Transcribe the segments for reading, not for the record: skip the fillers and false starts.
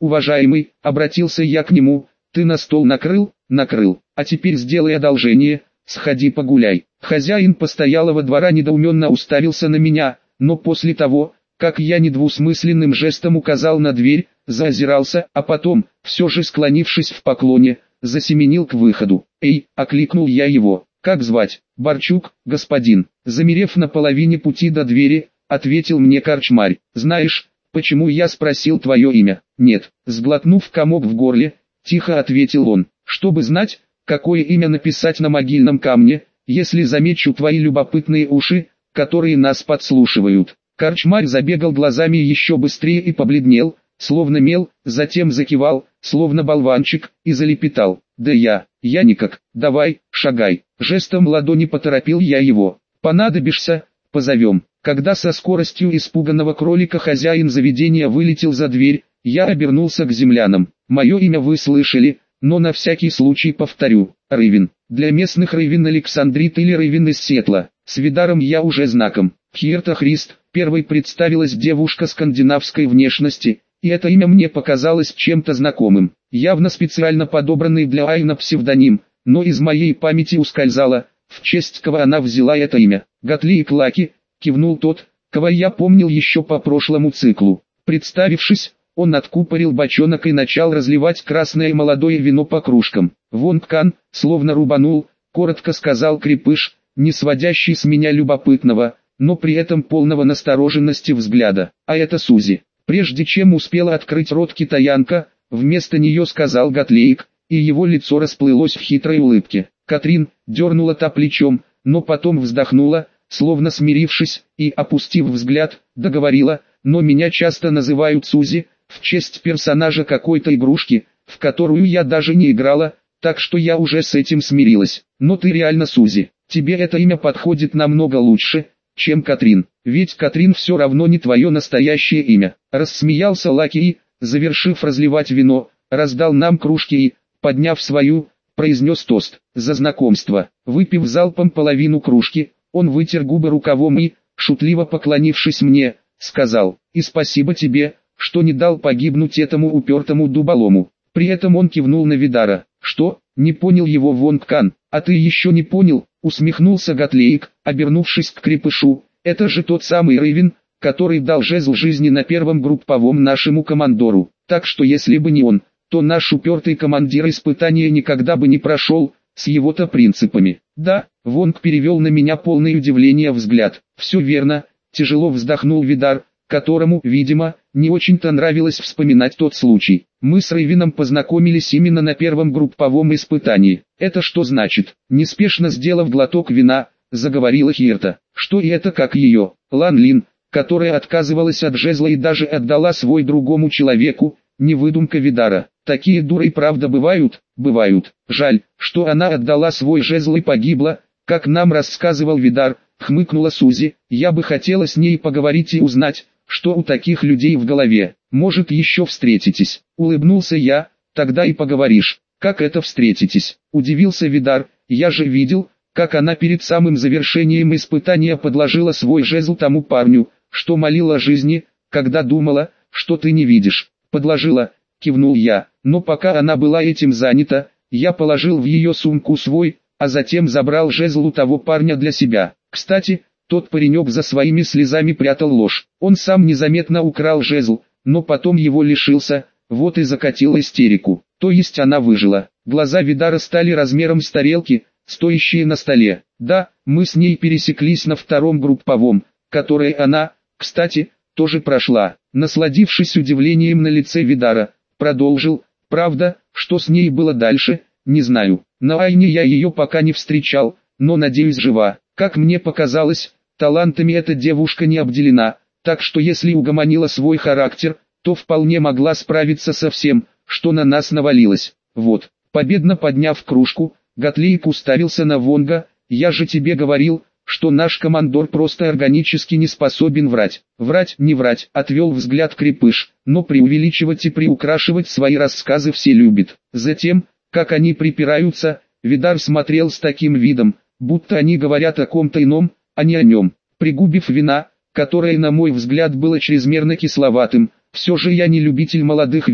уважаемый, обратился я к нему, ты на стол накрыл? Накрыл. А теперь сделай одолжение, сходи погуляй. Хозяин постоялого двора недоуменно уставился на меня, но после того, как я недвусмысленным жестом указал на дверь, заозирался, а потом, все же склонившись в поклоне, засеменил к выходу. «Эй!» — окликнул я его. «Как звать?» «Барчук, господин». Замерев на половине пути до двери, ответил мне корчмарь. «Знаешь, почему я спросил твое имя?» «Нет». Сглотнув комок в горле, тихо ответил он. «Чтобы знать, какое имя написать на могильном камне, если замечу твои любопытные уши, которые нас подслушивают». Корчмарь забегал глазами еще быстрее и побледнел, словно мел, затем закивал, словно болванчик, и залепетал. «Да я никак, давай, шагай». Жестом ладони поторопил я его. «Понадобишься, позовем». Когда со скоростью испуганного кролика хозяин заведения вылетел за дверь, я обернулся к землянам. «Мое имя вы слышали, но на всякий случай повторю. Рывин. Для местных Рывин Александрит или Рывин из Сетла. С Видаром я уже знаком». Хьерта Христ, первой представилась девушка скандинавской внешности, и это имя мне показалось чем-то знакомым. Явно специально подобранный для Айна псевдоним, но из моей памяти ускользало, в честь кого она взяла это имя. «Готлик Лаки», кивнул тот, кого я помнил еще по прошлому циклу. Представившись, он откупорил бочонок и начал разливать красное молодое вино по кружкам. «Вонкан», словно рубанул, коротко сказал крепыш, не сводящий с меня любопытного, но при этом полного настороженности взгляда. «А это Сузи». Прежде чем успела открыть рот китаянка, вместо нее сказал Готлейк, и его лицо расплылось в хитрой улыбке. Катрин дернула та плечом, но потом вздохнула, словно смирившись, и, опустив взгляд, договорила, «Но меня часто называют Сузи, в честь персонажа какой-то игрушки, в которую я даже не играла, так что я уже с этим смирилась. Но ты реально Сузи, тебе это имя подходит намного лучше, чем Катрин, ведь Катрин все равно не твое настоящее имя». Рассмеялся Лаки и, завершив разливать вино, раздал нам кружки и, подняв свою, произнес тост за знакомство. Выпив залпом половину кружки, он вытер губы рукавом и, шутливо поклонившись мне, сказал: «И спасибо тебе, что не дал погибнуть этому упертому дуболому». При этом он кивнул на Видара. «Что?» — не понял его Вонкан. «А ты еще не понял?» — усмехнулся Готлейк, обернувшись к крепышу. «Это же тот самый Рывин, который дал жезл жизни на первом групповом нашему командору. Так что если бы не он, то наш упертый командир испытания никогда бы не прошел, с его-то принципами». «Да», — Вонг перевел на меня полное удивление взгляд. «Все верно», — тяжело вздохнул Видар, которому, видимо, не очень-то нравилось вспоминать тот случай. «Мы с Рывином познакомились именно на первом групповом испытании». «Это что значит?» Неспешно сделав глоток вина, заговорила Хьерта. «Что и это как ее, Лан Лин, которая отказывалась от жезла и даже отдала свой другому человеку, не выдумка Видара. Такие дуры правда бывают?» «Бывают. Жаль, что она отдала свой жезл и погибла, как нам рассказывал Видар», хмыкнула Сузи. «Я бы хотела с ней поговорить и узнать, что у таких людей в голове. Может, еще встретитесь?» Улыбнулся я. «Тогда и поговоришь». «Как это встретитесь?» Удивился Видар. «Я же видел, как она перед самым завершением испытания подложила свой жезл тому парню, что молил о жизни, когда думала, что ты не видишь». «Подложила», кивнул я, «но пока она была этим занята, я положил в ее сумку свой, а затем забрал жезл у того парня для себя. Кстати, тот паренек за своими слезами прятал ложь. Он сам незаметно украл жезл, но потом его лишился, вот и закатил истерику. То есть она выжила». Глаза Видара стали размером с тарелки, стоящие на столе. «Да, мы с ней пересеклись на втором групповом, которое она, кстати, тоже прошла». Насладившись удивлением на лице Видара, продолжил: «Правда, что с ней было дальше, не знаю. На Айне я ее пока не встречал, но надеюсь жива. Как мне показалось, талантами эта девушка не обделена, так что если угомонила свой характер, то вполне могла справиться со всем, что на нас навалилось. Вот». Победно подняв кружку, Готлейк уставился на Вонга. «Я же тебе говорил, что наш командор просто органически не способен врать». «Врать, не врать», — отвел взгляд крепыш, «но преувеличивать и приукрашивать свои рассказы все любят». Затем, как они припираются, Видар смотрел с таким видом, будто они говорят о ком-то ином, а не о нем. Пригубив вина, которое на мой взгляд было чрезмерно кисловатым, все же я не любитель молодых вин,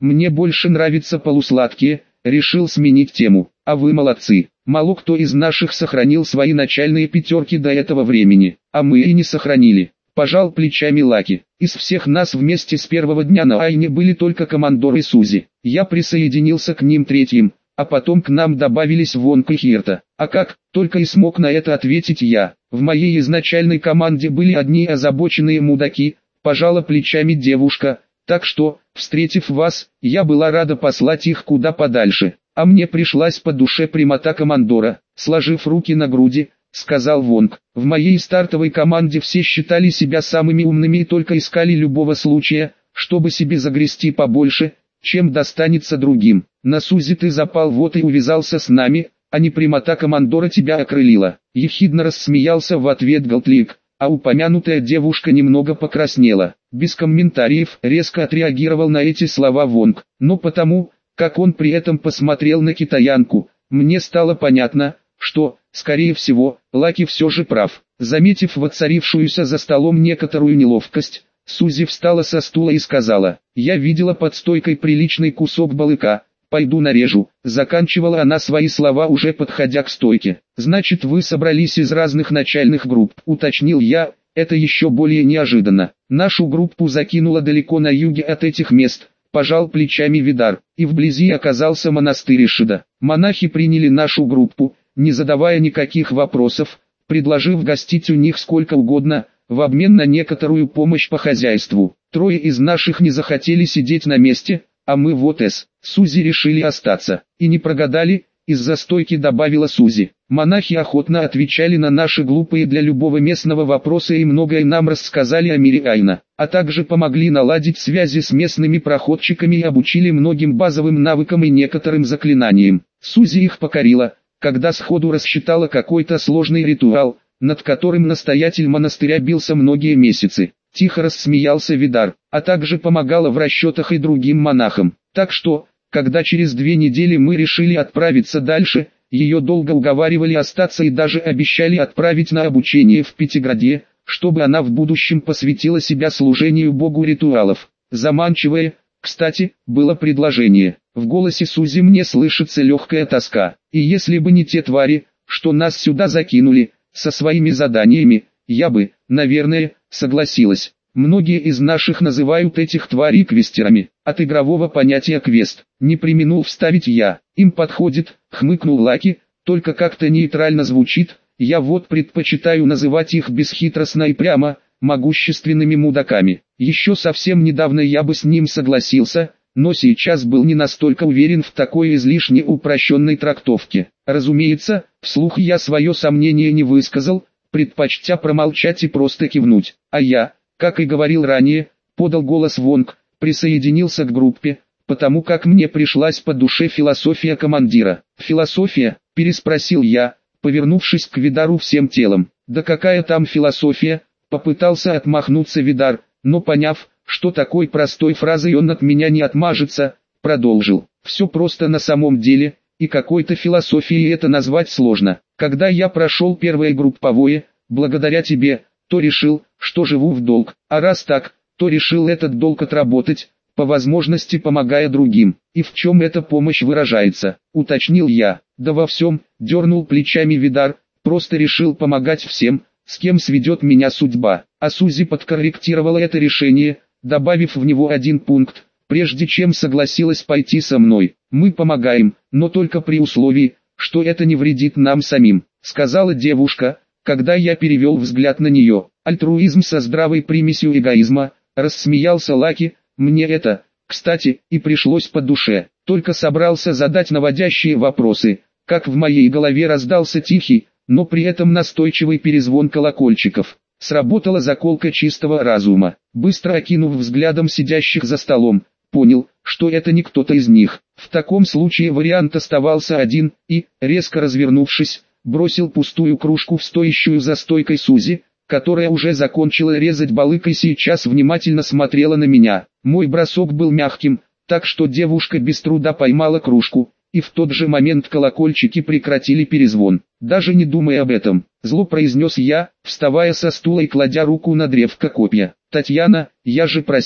Мне больше нравятся полусладкие, решил сменить тему. А вы молодцы. Мало кто из наших сохранил свои начальные пятерки до этого времени, а мы и не сохранили. Пожал плечами Лаки. Из всех нас вместе с первого дня на Айне были только командор и Сузи. Я присоединился к ним третьим, а потом к нам добавились Вонг и Хирта. А как, только и смог на это ответить я. В моей изначальной команде были одни озабоченные мудаки, пожала плечами девушка, так что, встретив вас, я была рада послать их куда подальше. А мне пришлась по душе прямота командора, сложив руки на груди, сказал Вонг. В моей стартовой команде все считали себя самыми умными и только искали любого случая, чтобы себе загрести побольше, чем достанется другим. На Сузи ты запал вот и увязался с нами, а не прямота командора тебя окрылила. Ехидно рассмеялся в ответ Голтлик, а упомянутая девушка немного покраснела. Без комментариев резко отреагировал на эти слова Вонг, но потому, как он при этом посмотрел на китаянку, мне стало понятно, что, скорее всего, Лаки все же прав. Заметив воцарившуюся за столом некоторую неловкость, Сузи встала со стула и сказала: «Я видела под стойкой приличный кусок балыка, пойду нарежу». Заканчивала она свои слова, уже подходя к стойке. «Значит, вы собрались из разных начальных групп», уточнил я, это еще более неожиданно. «Нашу группу закинуло далеко на юге от этих мест», пожал плечами Видар, и вблизи оказался монастырь Ишида. Монахи приняли нашу группу, не задавая никаких вопросов, предложив гостить у них сколько угодно, в обмен на некоторую помощь по хозяйству. Трое из наших не захотели сидеть на месте, а мы вот с Сузи решили остаться. И не прогадали, из-за стойки добавила Сузи. Монахи охотно отвечали на наши глупые для любого местного вопросы и многое нам рассказали о мире Айна, а также помогли наладить связи с местными проходчиками и обучили многим базовым навыкам и некоторым заклинаниям. Сузи их покорила, когда сходу рассчитала какой-то сложный ритуал, над которым настоятель монастыря бился многие месяцы. Тихо рассмеялся Видар, а также помогала в расчетах и другим монахам. Так что, когда через 2 недели мы решили отправиться дальше, ее долго уговаривали остаться и даже обещали отправить на обучение в Пятиграде, чтобы она в будущем посвятила себя служению богу ритуалов. Заманчивое, кстати, было предложение. В голосе Сузи мне слышится легкая тоска. И если бы не те твари, что нас сюда закинули, со своими заданиями, я бы, наверное, согласилась. Многие из наших называют этих тварей квестерами. От игрового понятия квест, не преминул вставить я. Им подходит, хмыкнул Лаки, только как-то нейтрально звучит. Я вот предпочитаю называть их бесхитростно и прямо, могущественными мудаками. Еще совсем недавно я бы с ним согласился, но сейчас был не настолько уверен в такой излишне упрощенной трактовке. Разумеется, вслух я свое сомнение не высказал, предпочтя промолчать и просто кивнуть. А я, как и говорил ранее, подал голос Вонг, присоединился к группе, потому как мне пришлась по душе философия командира. «Философия?» – переспросил я, повернувшись к Видару всем телом. «Да какая там философия?» – попытался отмахнуться Видар, но поняв, что такой простой фразой он от меня не отмажется, продолжил. «Все просто на самом деле, и какой-то философией это назвать сложно. Когда я прошел первое групповое, благодаря тебе, то решил, что живу в долг, а раз так, то решил этот долг отработать, по возможности помогая другим. И в чем эта помощь выражается?» – уточнил я. «Да во всем», – дернул плечами Видар, – «просто решил помогать всем, с кем сведет меня судьба». А Сузи подкорректировала это решение, добавив в него один пункт, прежде чем согласилась пойти со мной. «Мы помогаем, но только при условии, что это не вредит нам самим», — сказала девушка, когда я перевел взгляд на нее. «Альтруизм со здравой примесью эгоизма», — рассмеялся Лаки, — «мне это, кстати, и пришлось по душе». Только собрался задать наводящие вопросы, как в моей голове раздался тихий, но при этом настойчивый перезвон колокольчиков. Сработала заколка чистого разума. Быстро окинув взглядом сидящих за столом, понял, что это не кто-то из них. В таком случае вариант оставался один, и, резко развернувшись, бросил пустую кружку в стоящую за стойкой Сузи, которая уже закончила резать балык и сейчас внимательно смотрела на меня. Мой бросок был мягким, так что девушка без труда поймала кружку, и в тот же момент колокольчики прекратили перезвон. «Даже не думай об этом», — зло произнес я, вставая со стула и кладя руку на древко копья. «Татьяна, я же просил».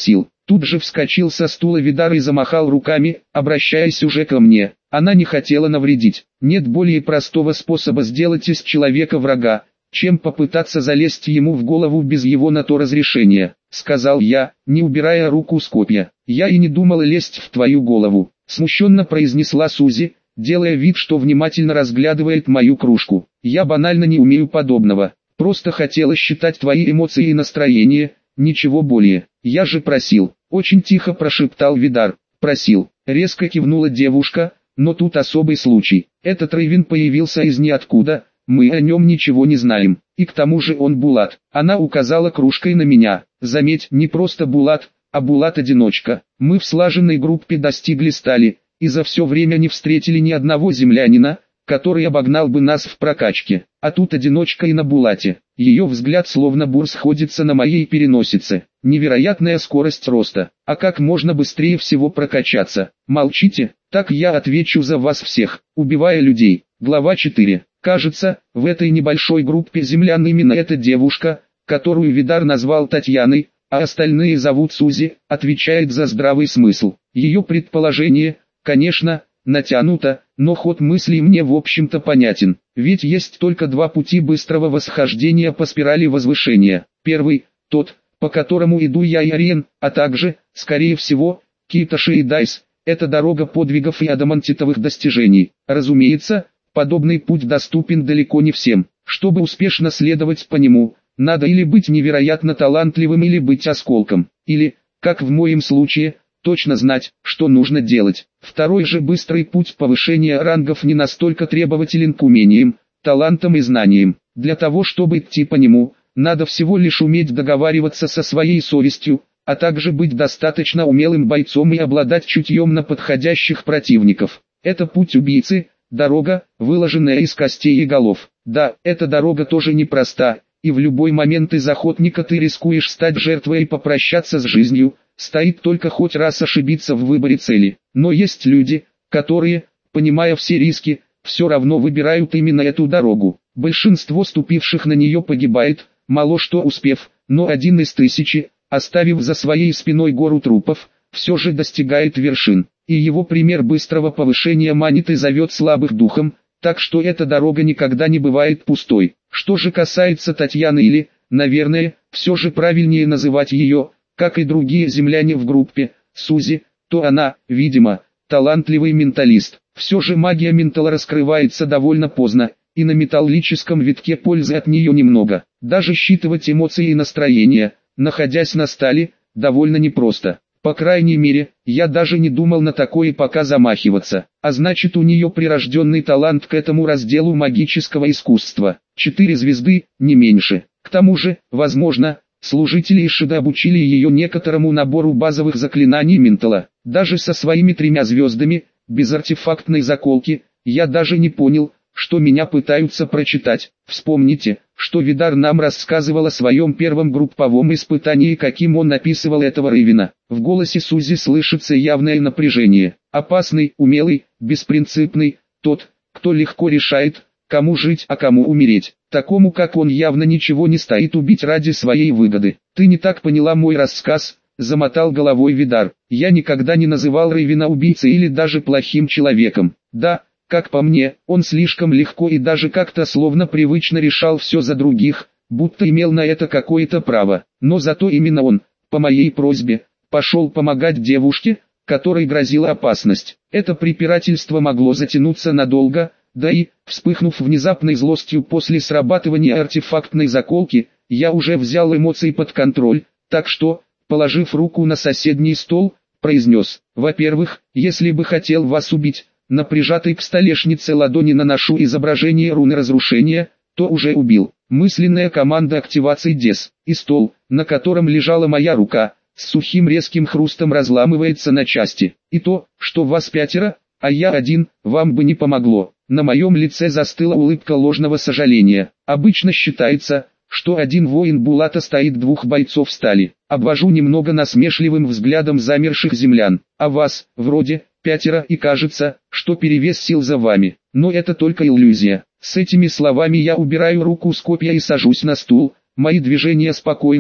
Тут же вскочил со стула Видар и замахал руками, обращаясь уже ко мне. Она не хотела навредить. Нет более простого способа сделать из человека врага, чем попытаться залезть ему в голову без его на то разрешения, сказал я, не убирая руку с копья. Я и не думала лезть в твою голову, смущенно произнесла Сузи, делая вид, что внимательно разглядывает мою кружку. Я банально не умею подобного, просто хотела считать твои эмоции и настроение, ничего более. Я же просил, очень тихо прошептал Видар. Просил, резко кивнула девушка, но тут особый случай. Этот Рейвен появился из ниоткуда, мы о нем ничего не знаем, и к тому же он Булат. Она указала кружкой на меня. Заметь, не просто Булат, а Булат-одиночка. Мы в слаженной группе достигли стали, и за все время не встретили ни одного землянина, который обогнал бы нас в прокачке. А тут одиночка и на Булате. Ее взгляд словно бур сходится на моей переносице. Невероятная скорость роста. А как можно быстрее всего прокачаться? Молчите, так я отвечу за вас всех, убивая людей. Глава 4. Кажется, в этой небольшой группе землян именно эта девушка, которую Видар назвал Татьяной, а остальные зовут Сузи, отвечает за здравый смысл. Ее предположение, конечно, натянуто, но ход мыслей мне в общем-то понятен. Ведь есть только два пути быстрого восхождения по спирали возвышения. Первый, тот, по которому иду я и Ариен, а также, скорее всего, Китоши и Дайс. Это дорога подвигов и адамантитовых достижений. Разумеется, подобный путь доступен далеко не всем. Чтобы успешно следовать по нему, надо или быть невероятно талантливым, или быть осколком, или, как в моем случае, точно знать, что нужно делать. Второй же быстрый путь повышения рангов не настолько требователен к умениям, талантам и знаниям. Для того, чтобы идти по нему, надо всего лишь уметь договариваться со своей совестью, а также быть достаточно умелым бойцом и обладать чутьем на подходящих противников. Это путь убийцы, дорога, выложенная из костей и голов. Да, эта дорога тоже непроста, и в любой момент из охотника ты рискуешь стать жертвой и попрощаться с жизнью, стоит только хоть раз ошибиться в выборе цели. Но есть люди, которые, понимая все риски, все равно выбирают именно эту дорогу. Большинство ступивших на нее погибает, мало что успев, но один из тысячи, оставив за своей спиной гору трупов, все же достигает вершин. И его пример быстрого повышения манит и зовет слабых духом, так что эта дорога никогда не бывает пустой. Что же касается Татьяны или, наверное, все же правильнее называть ее, как и другие земляне в группе, Сузи, то она, видимо, талантливый менталист. Все же магия ментала раскрывается довольно поздно, и на металлическом витке пользы от нее немного. Даже считывать эмоции и настроения, находясь на стали, довольно непросто. По крайней мере, я даже не думал на такое пока замахиваться. А значит, у нее прирожденный талант к этому разделу магического искусства. 4 звезды, не меньше. К тому же, возможно, служители Ишида обучили ее некоторому набору базовых заклинаний ментала. Даже со своими 3 звездами, без артефактной заколки, я даже не понял, что меня пытаются прочитать. Вспомните, что Видар нам рассказывал о своем первом групповом испытании, каким он описывал этого Рейвена. В голосе Сузи слышится явное напряжение. Опасный, умелый, беспринципный, тот, кто легко решает, кому жить, а кому умереть. Такому как он явно ничего не стоит убить ради своей выгоды. Ты не так поняла мой рассказ, замотал головой Видар. Я никогда не называл Рейвена убийцей или даже плохим человеком. Да, как по мне, он слишком легко и даже как-то словно привычно решал все за других, будто имел на это какое-то право. Но зато именно он, по моей просьбе, пошел помогать девушке, которой грозила опасность. Это препирательство могло затянуться надолго, да и, вспыхнув внезапной злостью после срабатывания артефактной заколки, я уже взял эмоции под контроль, так что, положив руку на соседний стол, произнес: «Во-первых, если бы хотел вас убить, на прижатой к столешнице ладони наношу изображение руны разрушения, то уже убил». Мысленная команда активации ДЕС, и стол, на котором лежала моя рука, с сухим резким хрустом разламывается на части. И то, что вас 5, а я 1, вам бы не помогло. На моем лице застыла улыбка ложного сожаления. Обычно считается, что один воин Булата стоит 2 бойцов стали. Обвожу немного насмешливым взглядом замерших землян. А вас, вроде, 5, и кажется, что перевес сил за вами. Но это только иллюзия. С этими словами я убираю руку с копья и сажусь на стул. Мои движения спокойны,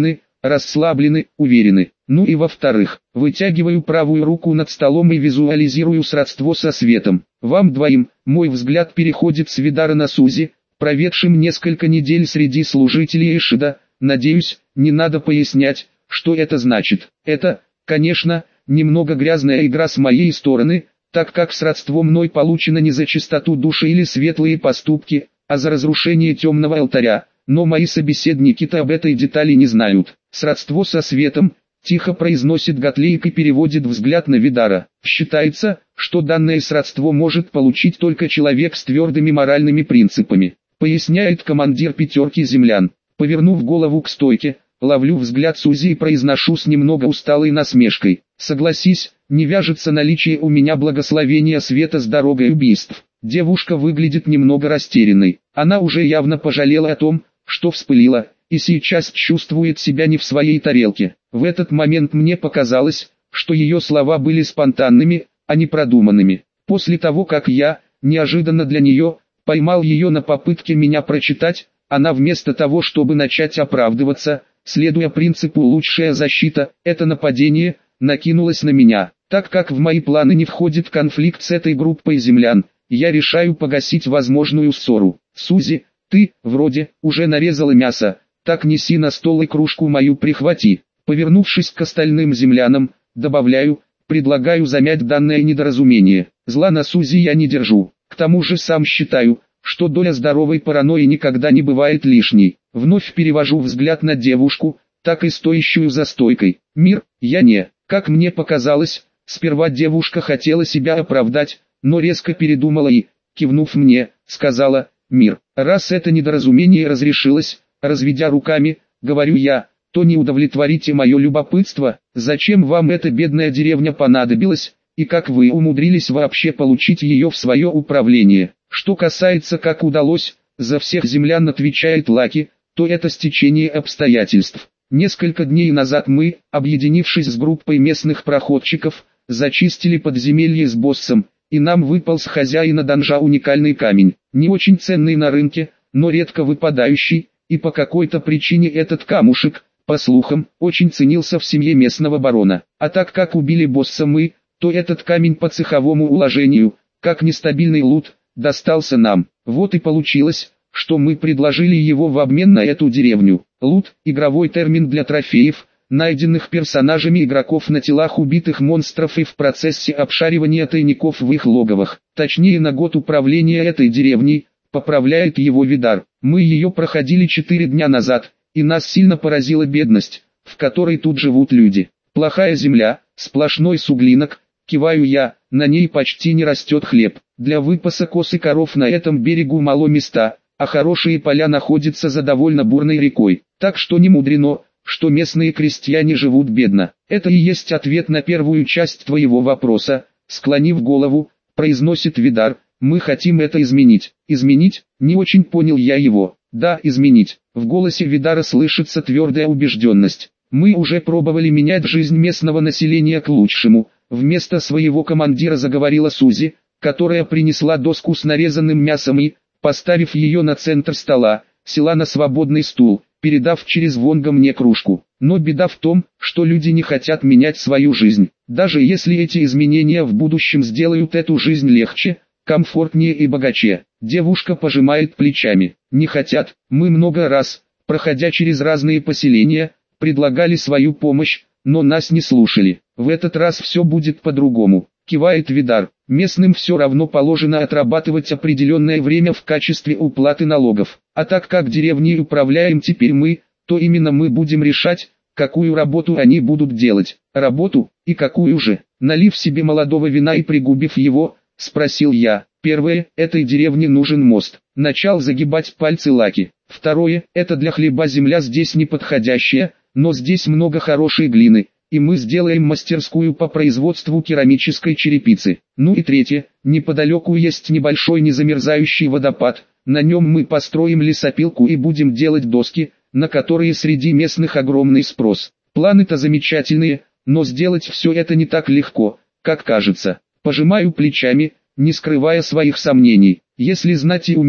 расслаблены, уверены. Ну и во-вторых, вытягиваю правую руку над столом и визуализирую сродство со светом. Вам двоим, мой взгляд переходит с Видара на Сузи, проведшим несколько недель среди служителей Ишида. Надеюсь, не надо пояснять, что это значит. Это, конечно, немного грязная игра с моей стороны, так как сродство мной получено не за чистоту души или светлые поступки, а за разрушение темного алтаря, но мои собеседники-то об этой детали не знают. Сродство со светом, тихо произносит Готлейк и переводит взгляд на Видара. Считается, что данное сродство может получить только человек с твердыми моральными принципами, поясняет командир пятерки землян. Повернув голову к стойке, ловлю взгляд Сузи и произношу с немного усталой насмешкой: согласись, не вяжется наличие у меня благословения света с дорогой убийств. Девушка выглядит немного растерянной. Она уже явно пожалела о том, что вспылила, и сейчас чувствует себя не в своей тарелке. В этот момент мне показалось, что ее слова были спонтанными, а не продуманными. После того, как я, неожиданно для нее, поймал ее на попытке меня прочитать, она вместо того, чтобы начать оправдываться, следуя принципу «лучшая защита – это нападение», накинулась на меня. Так как в мои планы не входит конфликт с этой группой землян, я решаю погасить возможную ссору. Сузи, ты, вроде, уже нарезала мясо, так неси на стол и кружку мою прихвати. Повернувшись к остальным землянам, добавляю, предлагаю замять данное недоразумение. Зла на Сузи я не держу, к тому же сам считаю, что доля здоровой паранойи никогда не бывает лишней. Вновь перевожу взгляд на девушку, так и стоящую за стойкой. Мир, я не, как мне показалось, сперва девушка хотела себя оправдать, но резко передумала и, кивнув мне, сказала: «Мир, раз это недоразумение разрешилось», разведя руками, говорю я, то не удовлетворите мое любопытство, зачем вам эта бедная деревня понадобилась, и как вы умудрились вообще получить ее в свое управление. Что касается как удалось, за всех землян отвечает Лаки, то это стечение обстоятельств. Несколько дней назад мы, объединившись с группой местных проходчиков, зачистили подземелье с боссом, и нам выпал с хозяина данжа уникальный камень, не очень ценный на рынке, но редко выпадающий, и по какой-то причине этот камушек, по слухам, очень ценился в семье местного барона. А так как убили босса мы, то этот камень по цеховому уложению, как нестабильный лут, достался нам. Вот и получилось, что мы предложили его в обмен на эту деревню. Лут – игровой термин для трофеев, найденных персонажами игроков на телах убитых монстров и в процессе обшаривания тайников в их логовах. Точнее, на год управления этой деревней, поправляет его Видар. Мы ее проходили 4 дня назад, и нас сильно поразила бедность, в которой тут живут люди. Плохая земля, сплошной суглинок, киваю я, на ней почти не растет хлеб. Для выпаса коз и коров на этом берегу мало места, а хорошие поля находятся за довольно бурной рекой. Так что не мудрено, что местные крестьяне живут бедно. Это и есть ответ на первую часть твоего вопроса, склонив голову, произносит Видар. Мы хотим это изменить. Изменить? Не очень понял я его. Да, изменить. В голосе Видара слышится твердая убежденность. Мы уже пробовали менять жизнь местного населения к лучшему. Вместо своего командира заговорила Сузи, которая принесла доску с нарезанным мясом и, поставив ее на центр стола, села на свободный стул, передав через Вонга мне кружку. Но беда в том, что люди не хотят менять свою жизнь. Даже если эти изменения в будущем сделают эту жизнь легче, комфортнее и богаче. Девушка пожимает плечами. Не хотят. Мы много раз, проходя через разные поселения, предлагали свою помощь, но нас не слушали. В этот раз все будет по-другому. Кивает Видар. Местным все равно положено отрабатывать определенное время в качестве уплаты налогов. А так как деревней управляем теперь мы, то именно мы будем решать, какую работу они будут делать. Работу, и какую же. Налив себе молодого вина и пригубив его, спросил я. Первое, этой деревне нужен мост. Начал загибать пальцы Лаки. Второе, это для хлеба земля здесь неподходящая, но здесь много хорошей глины, и мы сделаем мастерскую по производству керамической черепицы. Ну и третье, неподалеку есть небольшой незамерзающий водопад, на нем мы построим лесопилку и будем делать доски, на которые среди местных огромный спрос. Планы-то замечательные, но сделать все это не так легко, как кажется. Пожимаю плечами, не скрывая своих сомнений. Если знать и уметь,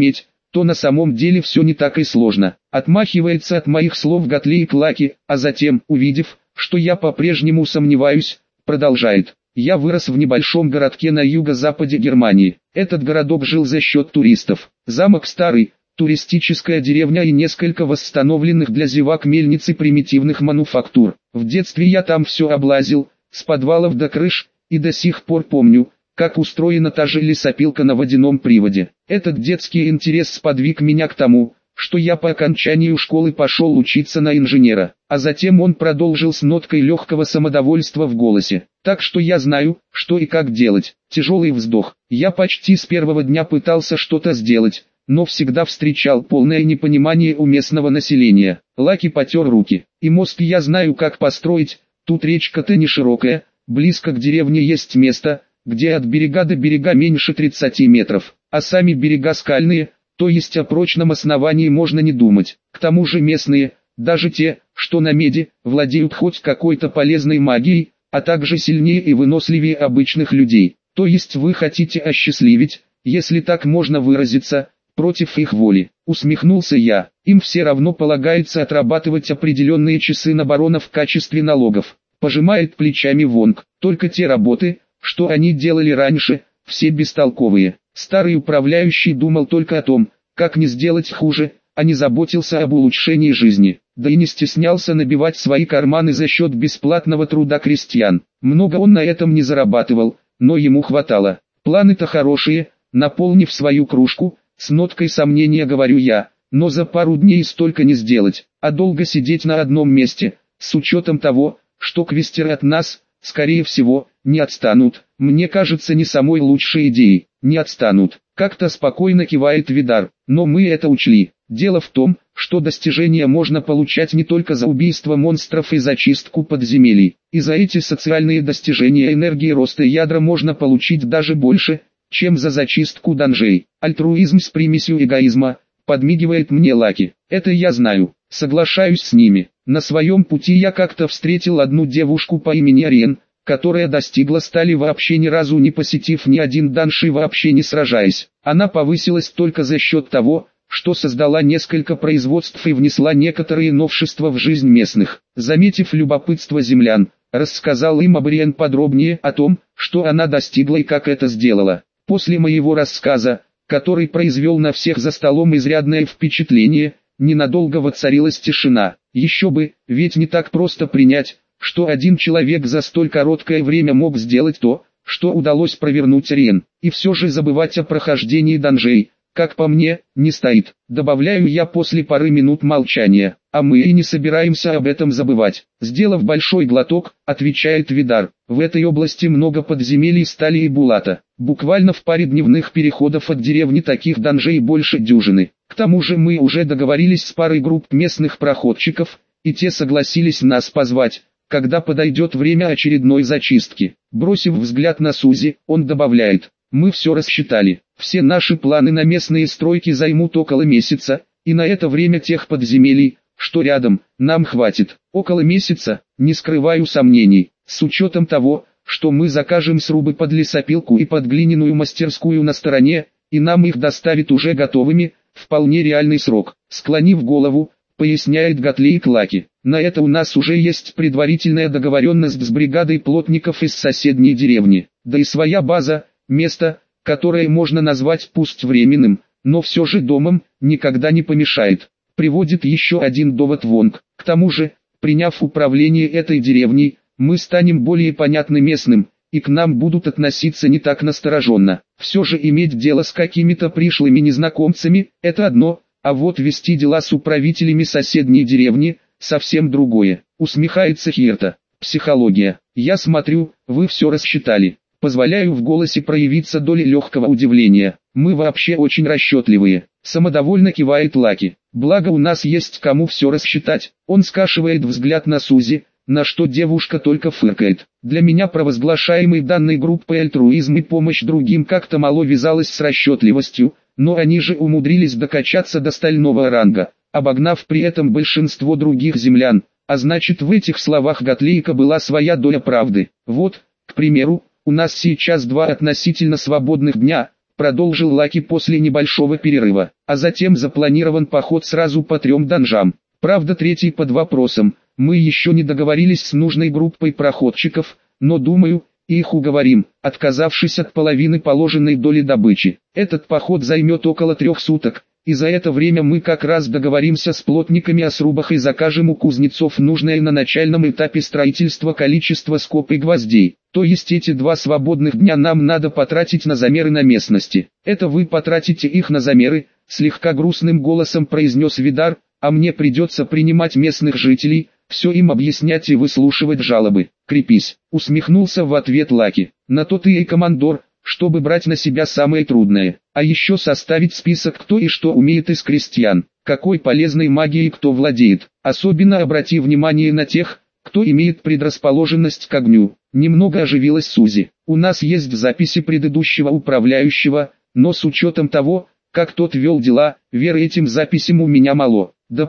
то на самом деле все не так и сложно. Отмахивается от моих слов Готлейб Лаки, а затем, увидев, что я по-прежнему сомневаюсь, продолжает. Я вырос в небольшом городке на юго-западе Германии. Этот городок жил за счет туристов. Замок старый, туристическая деревня и несколько восстановленных для зевак мельниц и примитивных мануфактур. В детстве я там все облазил, с подвалов до крыш, и до сих пор помню, как устроена та же лесопилка на водяном приводе. Этот детский интерес сподвиг меня к тому, что я по окончанию школы пошел учиться на инженера, а затем он продолжил с ноткой легкого самодовольства в голосе. Так что я знаю, что и как делать. Тяжелый вздох. Я почти с первого дня пытался что-то сделать, но всегда встречал полное непонимание у местного населения. Лаки потер руки. И мост я знаю как построить, тут речка-то не широкая, близко к деревне есть место, где от берега до берега меньше 30 метров, а сами берега скальные, то есть о прочном основании можно не думать. К тому же местные, даже те, что на меди, владеют хоть какой-то полезной магией, а также сильнее и выносливее обычных людей. То есть вы хотите осчастливить, если так можно выразиться, против их воли. Усмехнулся я. Им все равно полагается отрабатывать определенные часы на барона в качестве налогов. Пожимает плечами Вонг. Только те работы, что они делали раньше, все бестолковые. Старый управляющий думал только о том, как не сделать хуже, а не заботился об улучшении жизни. Да и не стеснялся набивать свои карманы за счет бесплатного труда крестьян. Много он на этом не зарабатывал, но ему хватало. Планы-то хорошие, наполнив свою кружку, с ноткой сомнения говорю я, но за пару дней столько не сделать, а долго сидеть на одном месте, с учетом того, что квестеры от нас, скорее всего, не отстанут. Мне кажется, не самой лучшей идеей. Не отстанут. Как-то спокойно кивает Видар, но мы это учли. Дело в том, что достижения можно получать не только за убийство монстров и зачистку подземелий. И за эти социальные достижения энергии роста ядра можно получить даже больше, чем за зачистку данжей. Альтруизм с примесью эгоизма, подмигивает мне Лаки. Это я знаю, соглашаюсь с ними. На своем пути я как-то встретил одну девушку по имени Ариен, которая достигла стали вообще ни разу не посетив ни один данж и вообще не сражаясь. Она повысилась только за счет того, что создала несколько производств и внесла некоторые новшества в жизнь местных. Заметив любопытство землян, рассказал им Ариен подробнее о том, что она достигла и как это сделала. После моего рассказа, который произвел на всех за столом изрядное впечатление, ненадолго воцарилась тишина. Еще бы, ведь не так просто принять, что один человек за столь короткое время мог сделать то, что удалось провернуть Ариен. И все же забывать о прохождении данжей, как по мне, не стоит. Добавляю я после пары минут молчания. А мы и не собираемся об этом забывать. Сделав большой глоток, отвечает Видар. В этой области много подземелий стали и булата. Буквально в паре дневных переходов от деревни таких данжей больше дюжины. К тому же мы уже договорились с парой групп местных проходчиков, и те согласились нас позвать, когда подойдет время очередной зачистки. Бросив взгляд на Сузи, он добавляет: мы все рассчитали. Все наши планы на местные стройки займут около месяца, и на это время тех подземелий, что рядом, нам хватит. Около месяца, не скрываю сомнений, с учетом того, что мы закажем срубы под лесопилку и под глиняную мастерскую на стороне, и нам их доставят уже готовыми, вполне реальный срок. Склонив голову, поясняет Готлейб Лаки. На это у нас уже есть предварительная договоренность с бригадой плотников из соседней деревни. Да и своя база, место, которое можно назвать пусть временным, но все же домом, никогда не помешает. Приводит еще один довод Вонг. К тому же, приняв управление этой деревней, мы станем более понятны местным, и к нам будут относиться не так настороженно. Все же иметь дело с какими-то пришлыми незнакомцами – это одно, а вот вести дела с управителями соседней деревни – совсем другое. Усмехается Хирта. Психология. Я смотрю, вы все рассчитали. Позволяю в голосе проявиться доля легкого удивления. Мы вообще очень расчетливые. Самодовольно кивает Лаки. Благо у нас есть кому все рассчитать. Он скашивает взгляд на Сузи, на что девушка только фыркает. Для меня провозглашаемый данной группой альтруизм и помощь другим как-то мало вязалось с расчетливостью, но они же умудрились докачаться до стального ранга, обогнав при этом большинство других землян, а значит в этих словах Готлейка была своя доля правды. Вот, к примеру, у нас сейчас 2 относительно свободных дня, продолжил Лаки после небольшого перерыва. А затем запланирован поход сразу по 3 данжам. Правда, третий под вопросом. Мы еще не договорились с нужной группой проходчиков, но думаю, их уговорим, отказавшись от половины положенной доли добычи. Этот поход займет около 3 суток, и за это время мы как раз договоримся с плотниками о срубах и закажем у кузнецов нужное на начальном этапе строительства количество скоб и гвоздей. То есть эти 2 свободных дня нам надо потратить на замеры на местности. Это вы потратите их на замеры, слегка грустным голосом произнес Видар, а мне придется принимать местных жителей, все им объяснять и выслушивать жалобы. Крепись, усмехнулся в ответ Лаки. На то ты и командор, чтобы брать на себя самое трудное. А еще составить список, кто и что умеет из крестьян, какой полезной магией кто владеет. Особенно обрати внимание на тех, кто имеет предрасположенность к огню. Немного оживилась Сузи. У нас есть записи предыдущего управляющего, но с учетом того, как тот вел дела, веры этим записям у меня мало. Да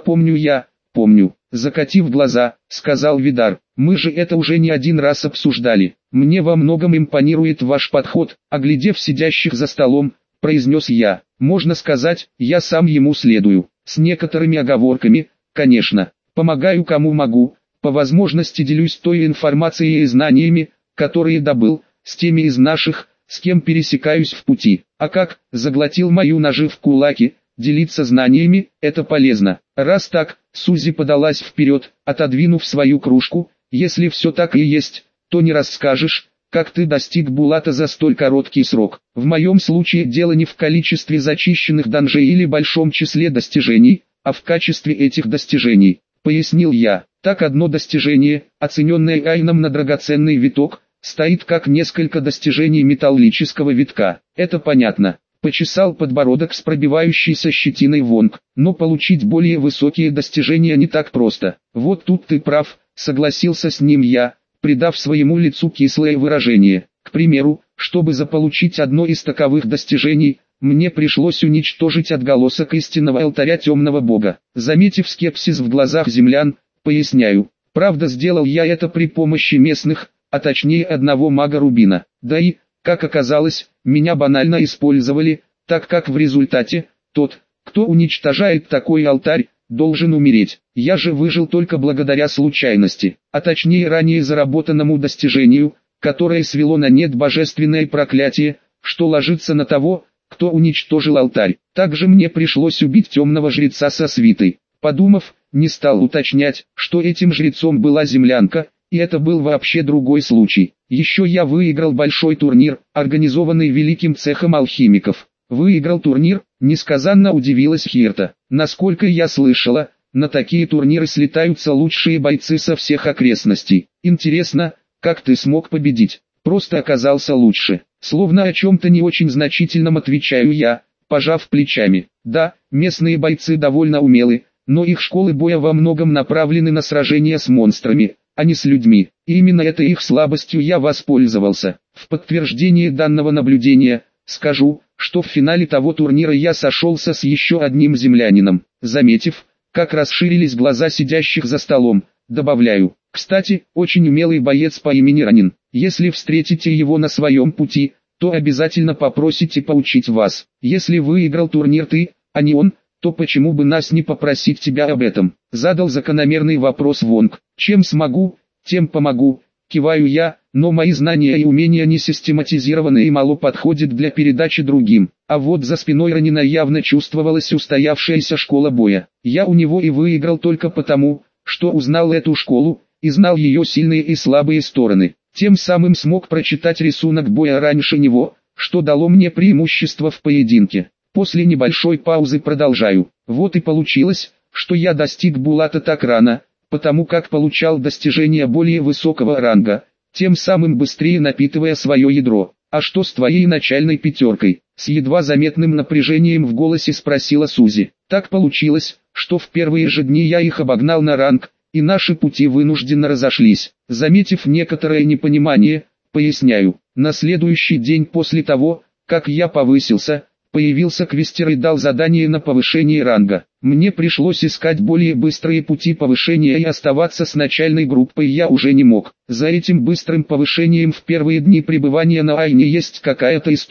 помню. Закатив глаза, сказал Видар, мы же это уже не один раз обсуждали. Мне во многом импонирует ваш подход, оглядев сидящих за столом, произнес я. Можно сказать, я сам ему следую. С некоторыми оговорками, конечно. Помогаю кому могу, по возможности делюсь той информацией и знаниями, которые добыл, с теми из наших, с кем пересекаюсь в пути. А как, заглотил мою наживку Лаки, делиться знаниями, это полезно. Раз так, Сузи подалась вперед, отодвинув свою кружку, если все так и есть, то не расскажешь, как ты достиг Булата за столь короткий срок. В моем случае дело не в количестве зачищенных данжей или большом числе достижений, а в качестве этих достижений, пояснил я. Так одно достижение, оцененное Айном на драгоценный виток, стоит как несколько достижений металлического витка. Это понятно. Почесал подбородок с пробивающейся щетиной Вонг, но получить более высокие достижения не так просто. Вот тут ты прав, согласился с ним я, придав своему лицу кислое выражение. К примеру, чтобы заполучить одно из таковых достижений, мне пришлось уничтожить отголосок истинного алтаря темного бога. Заметив скепсис в глазах землян, поясняю, правда сделал я это при помощи местных, а точнее одного мага Рубина. Да и, как оказалось, меня банально использовали, так как в результате, тот, кто уничтожает такой алтарь, должен умереть. Я же выжил только благодаря случайности, а точнее ранее заработанному достижению, которое свело на нет божественное проклятие, что ложится на того, кто уничтожил алтарь. Также мне пришлось убить темного жреца со свитой. Подумав, не стал уточнять, что этим жрецом была землянка, и это был вообще другой случай. Еще я выиграл большой турнир, организованный великим цехом алхимиков. Выиграл турнир, несказанно удивилась Хирта. Насколько я слышала, на такие турниры слетаются лучшие бойцы со всех окрестностей. Интересно, как ты смог победить? Просто оказался лучше. Словно о чем-то не очень значительном отвечаю я, пожав плечами. Да, местные бойцы довольно умелы, но их школы боя во многом направлены на сражения с монстрами, а не с людьми. И именно этой их слабостью я воспользовался. В подтверждение данного наблюдения, скажу, что в финале того турнира я сошелся с еще одним землянином. Заметив, как расширились глаза сидящих за столом, добавляю, кстати, очень умелый боец по имени Ранин. Если встретите его на своем пути, то обязательно попросите поучить вас. Если выиграл турнир ты, а не он, то почему бы нас не попросить тебя об этом? Задал закономерный вопрос Вонг. Чем смогу, тем помогу, киваю я, но мои знания и умения не систематизированы и мало подходят для передачи другим. А вот за спиной Ранина явно чувствовалась устоявшаяся школа боя. Я у него и выиграл только потому, что узнал эту школу, и знал ее сильные и слабые стороны. Тем самым смог прочитать рисунок боя раньше него, что дало мне преимущество в поединке. После небольшой паузы продолжаю. Вот и получилось, что я достиг Булата так рано, потому как получал достижения более высокого ранга, тем самым быстрее напитывая свое ядро. А что с твоей начальной пятеркой? С едва заметным напряжением в голосе спросила Сузи. Так получилось, что в первые же дни я их обогнал на ранг, и наши пути вынужденно разошлись. Заметив некоторое непонимание, поясняю, на следующий день после того, как я повысился, появился квестер и дал задание на повышение ранга. Мне пришлось искать более быстрые пути повышения и оставаться с начальной группой я уже не мог. За этим быстрым повышением в первые дни пребывания на Айне есть какая-то история,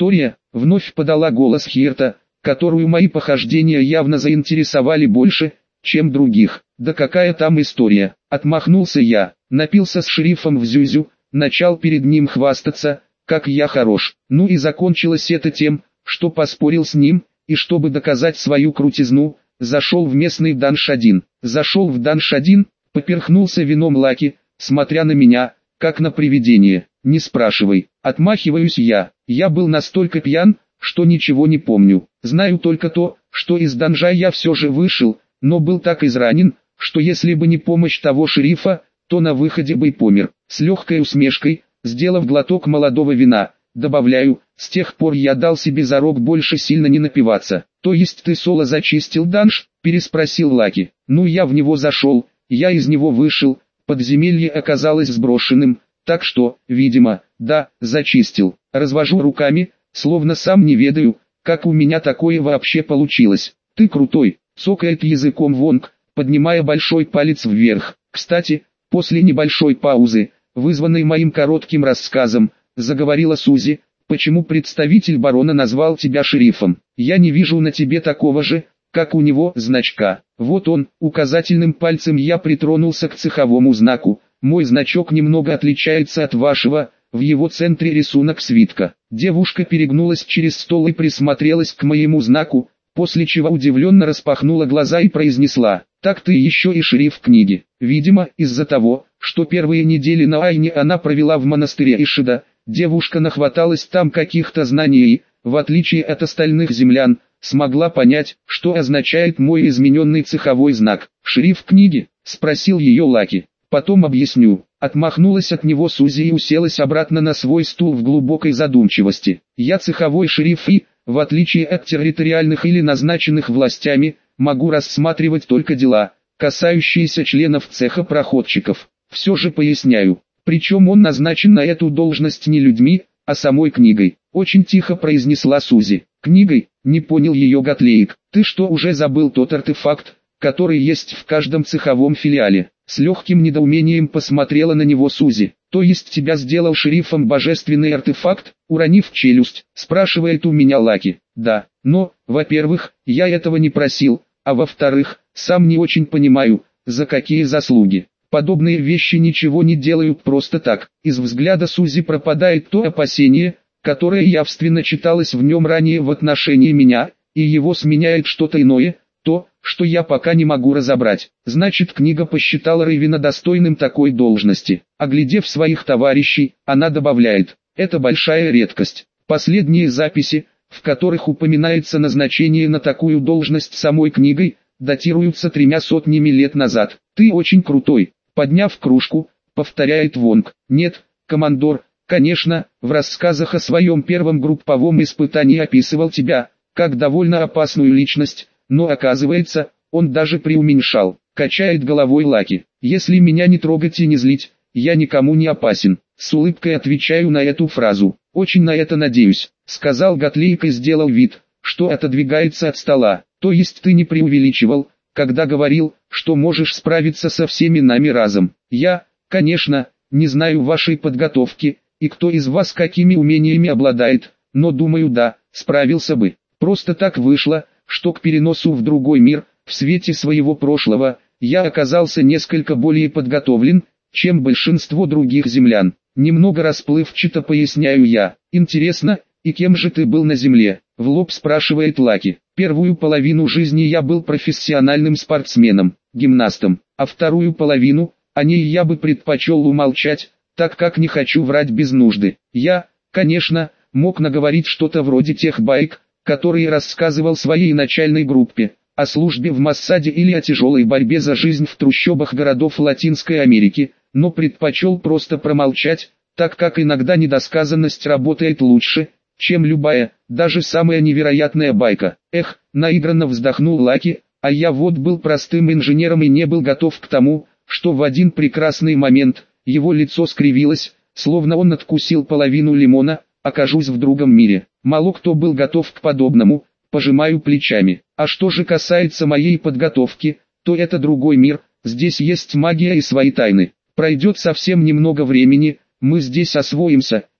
Вновь подала голос Хирта, которую мои похождения явно заинтересовали больше, чем других. Да какая там история, отмахнулся я, напился с шерифом в Зюзю, начал перед ним хвастаться, как я хорош. Ну и закончилось это тем, что поспорил с ним, и чтобы доказать свою крутизну, зашел в местный Данш-1. Зашел в Данш-1, поперхнулся вином Лаки, смотря на меня, как на привидение. Не спрашивай, отмахиваюсь я. Я был настолько пьян, что ничего не помню. Знаю только то, что из данжа я все же вышел, но был так изранен, что если бы не помощь того шерифа, то на выходе бы и помер. С легкой усмешкой, сделав глоток молодого вина, добавляю, с тех пор я дал себе зарок больше сильно не напиваться. То есть ты соло зачистил данж? Переспросил Лаки. Ну я в него зашел, я из него вышел, подземелье оказалось сброшенным, так что, видимо, да, зачистил. Развожу руками, словно сам не ведаю, как у меня такое вообще получилось. Ты крутой, цокает языком Вонг, поднимая большой палец вверх. Кстати, после небольшой паузы, вызванной моим коротким рассказом, заговорила Сузи, почему представитель барона назвал тебя шерифом. Я не вижу на тебе такого же, как у него, значка. Вот он, указательным пальцем я притронулся к цеховому знаку. Мой значок немного отличается от вашего, в его центре рисунок свитка. Девушка перегнулась через стол и присмотрелась к моему знаку, после чего удивленно распахнула глаза и произнесла: «Так ты еще и шериф книги». Видимо, из-за того, что первые недели на Айне она провела в монастыре Ишида, девушка нахваталась там каких-то знаний и, в отличие от остальных землян, смогла понять, что означает мой измененный цеховой знак. «Шериф книги?» – спросил ее Лаки. «Потом объясню». Отмахнулась от него Сузи и уселась обратно на свой стул в глубокой задумчивости. «Я цеховой шериф и, в отличие от территориальных или назначенных властями, могу рассматривать только дела, касающиеся членов цеха проходчиков. Все же поясняю. Причем он назначен на эту должность не людьми, а самой книгой». Очень тихо произнесла Сузи. «Книгой?» – не понял ее Готлейк. «Ты что, уже забыл тот артефакт, который есть в каждом цеховом филиале?» С легким недоумением посмотрела на него Сузи. «То есть тебя сделал шерифом божественный артефакт?» Уронив челюсть, спрашивает у меня Лаки. «Да, но, во-первых, я этого не просил, а во-вторых, сам не очень понимаю, за какие заслуги. Подобные вещи ничего не делают просто так». Из взгляда Сузи пропадает то опасение, которое явственно читалось в нем ранее в отношении меня, и его сменяет что-то иное, то, что я пока не могу разобрать. Значит, книга посчитала Рейвена достойным такой должности. Оглядев своих товарищей, она добавляет: «Это большая редкость. Последние записи, в которых упоминается назначение на такую должность самой книгой, датируются 300 лет назад. Ты очень крутой», подняв кружку, повторяет Вонг. «Нет, командор, конечно, в рассказах о своем первом групповом испытании описывал тебя, как довольно опасную личность, но оказывается, он даже преуменьшал», качает головой Лаки. «Если меня не трогать и не злить, я никому не опасен». С улыбкой отвечаю на эту фразу. «Очень на это надеюсь», сказал Готлейк и сделал вид, что отодвигается от стола. «То есть ты не преувеличивал, когда говорил, что можешь справиться со всеми нами разом?» «Я, конечно, не знаю вашей подготовки, и кто из вас какими умениями обладает, но думаю, да, справился бы. Просто так вышло, что к переносу в другой мир, в свете своего прошлого, я оказался несколько более подготовлен, чем большинство других землян». Немного расплывчато поясняю я. «Интересно, и кем же ты был на земле?» В лоб спрашивает Лаки. «Первую половину жизни я был профессиональным спортсменом, гимнастом, а вторую половину, о ней я бы предпочел умолчать, так как не хочу врать без нужды. Я, конечно, мог наговорить что-то вроде тех баек, которые рассказывал своей начальной группе, о службе в Моссаде или о тяжелой борьбе за жизнь в трущобах городов Латинской Америки, но предпочел просто промолчать, так как иногда недосказанность работает лучше, чем любая, даже самая невероятная байка». «Эх», наигранно вздохнул Лаки, «а я вот был простым инженером и не был готов к тому, что в один прекрасный момент, его лицо скривилось, словно он откусил половину лимона, окажусь в другом мире. Мало кто был готов к подобному», пожимаю плечами. «А что же касается моей подготовки, то это другой мир, здесь есть магия и свои тайны. Пройдет совсем немного времени, мы здесь освоимся,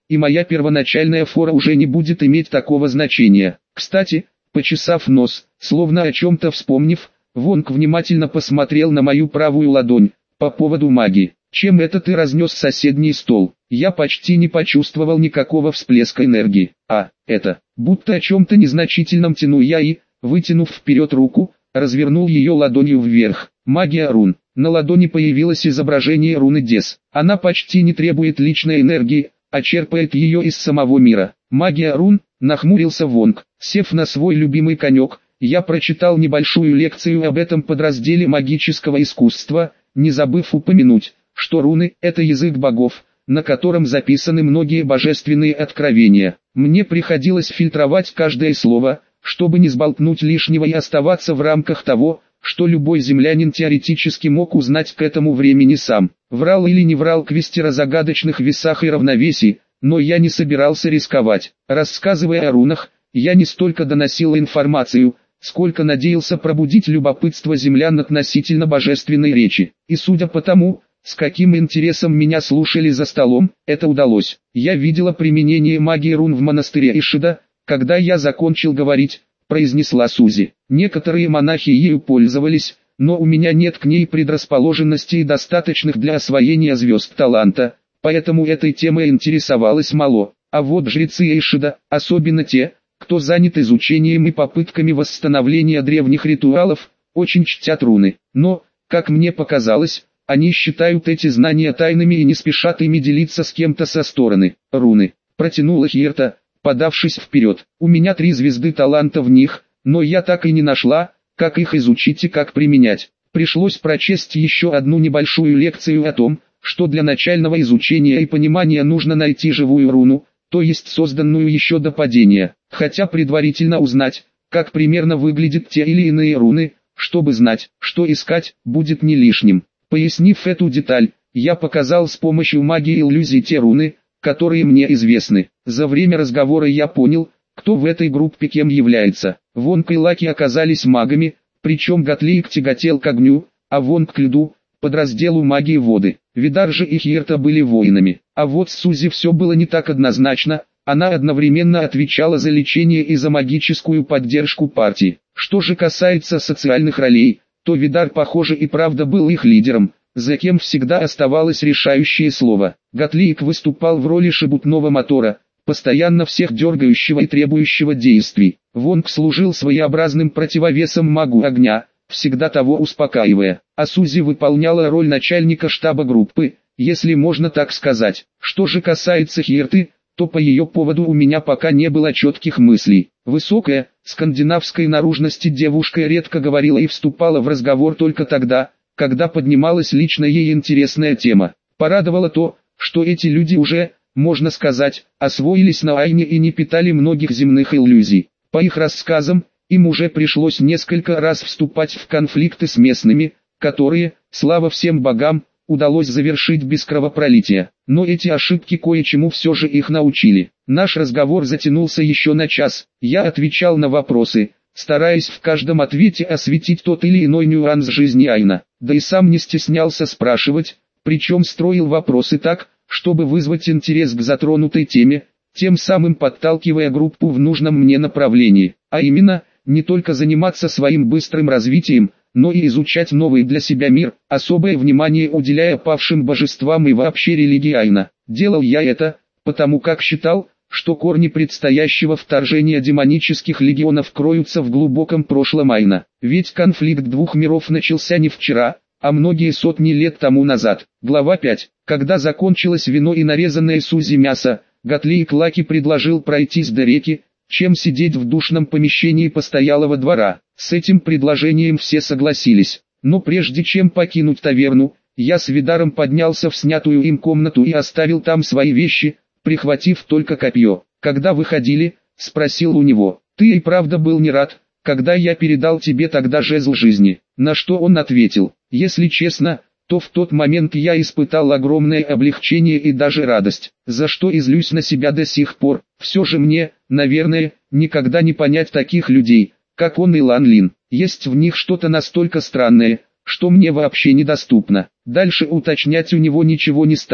и моя первоначальная фора уже не будет иметь такого значения. Кстати, почесав нос, словно о чем-то вспомнив, Вонг внимательно посмотрел на мою правую ладонь, по поводу магии. Чем это ты разнес соседний стол? Я почти не почувствовал никакого всплеска энергии. Это, будто о чем-то незначительном тяну я и, вытянув вперед руку, развернул ее ладонью вверх. Магия рун. На ладони появилось изображение руны Дес. Она почти не требует личной энергии, а черпает ее из самого мира. Магия рун, нахмурился Вонг. Сев на свой любимый конек, я прочитал небольшую лекцию об этом подразделе магического искусства, не забыв упомянуть, что руны – это язык богов, на котором записаны многие божественные откровения. Мне приходилось фильтровать каждое слово, чтобы не сболтнуть лишнего и оставаться в рамках того, что любой землянин теоретически мог узнать к этому времени сам. Врал или не врал Квестер о загадочных весах и равновесии, но я не собирался рисковать. Рассказывая о рунах, я не столько доносил информацию, сколько надеялся пробудить любопытство землян относительно божественной речи. И судя по тому, с каким интересом меня слушали за столом, это удалось. Я видела применение магии рун в монастыре Ишида, когда я закончил говорить, произнесла Сузи. Некоторые монахи ею пользовались, но у меня нет к ней предрасположенностей достаточных для освоения звезд таланта, поэтому этой темой интересовалась мало. А вот жрецы Ишида, особенно те, кто занят изучением и попытками восстановления древних ритуалов, очень чтят руны. Но, как мне показалось, они считают эти знания тайными и не спешат ими делиться с кем-то со стороны. Руны. Протянула Хирта, подавшись вперед. У меня 3 звезды таланта в них, но я так и не нашла, как их изучить и как применять. Пришлось прочесть еще одну небольшую лекцию о том, что для начального изучения и понимания нужно найти живую руну, то есть созданную еще до падения, хотя предварительно узнать, как примерно выглядят те или иные руны, чтобы знать, что искать, будет не лишним. Пояснив эту деталь, я показал с помощью магии иллюзий те руны, которые мне известны. За время разговора я понял, кто в этой группе кем является. Вонг и Лаки оказались магами, причем Гатлик тяготел к огню, а Вонг к льду, подразделу магии воды. Видар же и Хирта были воинами. А вот с Сузи все было не так однозначно, она одновременно отвечала за лечение и за магическую поддержку партии. Что же касается социальных ролей, то Видар, похоже, и правда был их лидером, за кем всегда оставалось решающее слово. Гатлик выступал в роли шебутного мотора, постоянно всех дергающего и требующего действий. Вонг служил своеобразным противовесом магу огня, всегда того успокаивая, а Сузи выполняла роль начальника штаба группы, если можно так сказать. Что же касается Хирты, то по ее поводу у меня пока не было четких мыслей. Высокая, скандинавской наружности девушка редко говорила и вступала в разговор только тогда, когда поднималась лично ей интересная тема. Порадовало то, что эти люди уже, можно сказать, освоились на Айне и не питали многих земных иллюзий. По их рассказам, им уже пришлось несколько раз вступать в конфликты с местными, которые, слава всем богам, удалось завершить без кровопролития. Но эти ошибки кое-чему все же их научили. Наш разговор затянулся еще на час. Я отвечал на вопросы, стараясь в каждом ответе осветить тот или иной нюанс жизни Айна. Да и сам не стеснялся спрашивать, причем строил вопросы так, чтобы вызвать интерес к затронутой теме, тем самым подталкивая группу в нужном мне направлении. А именно, не только заниматься своим быстрым развитием, но и изучать новый для себя мир, особое внимание уделяя павшим божествам и вообще религии Айна. Делал я это, потому как считал, что корни предстоящего вторжения демонических легионов кроются в глубоком прошлом Айна. Ведь конфликт двух миров начался не вчера, а многие сотни лет тому назад. Глава 5. Когда закончилось вино и нарезанное Сузи мясо, Гатлик Лаки предложил пройтись до реки, чем сидеть в душном помещении постоялого двора. С этим предложением все согласились. Но прежде чем покинуть таверну, я с Видаром поднялся в снятую им комнату и оставил там свои вещи, прихватив только копье. Когда выходили, спросил у него: «Ты и правда был не рад, когда я передал тебе тогда жезл жизни?» На что он ответил: «Если честно, то в тот момент я испытал огромное облегчение и даже радость, за что и злюсь на себя до сих пор. Все же мне, наверное, никогда не понять таких людей, как он и Лан Лин. Есть в них что-то настолько странное, что мне вообще недоступно». Дальше уточнять у него ничего не стал,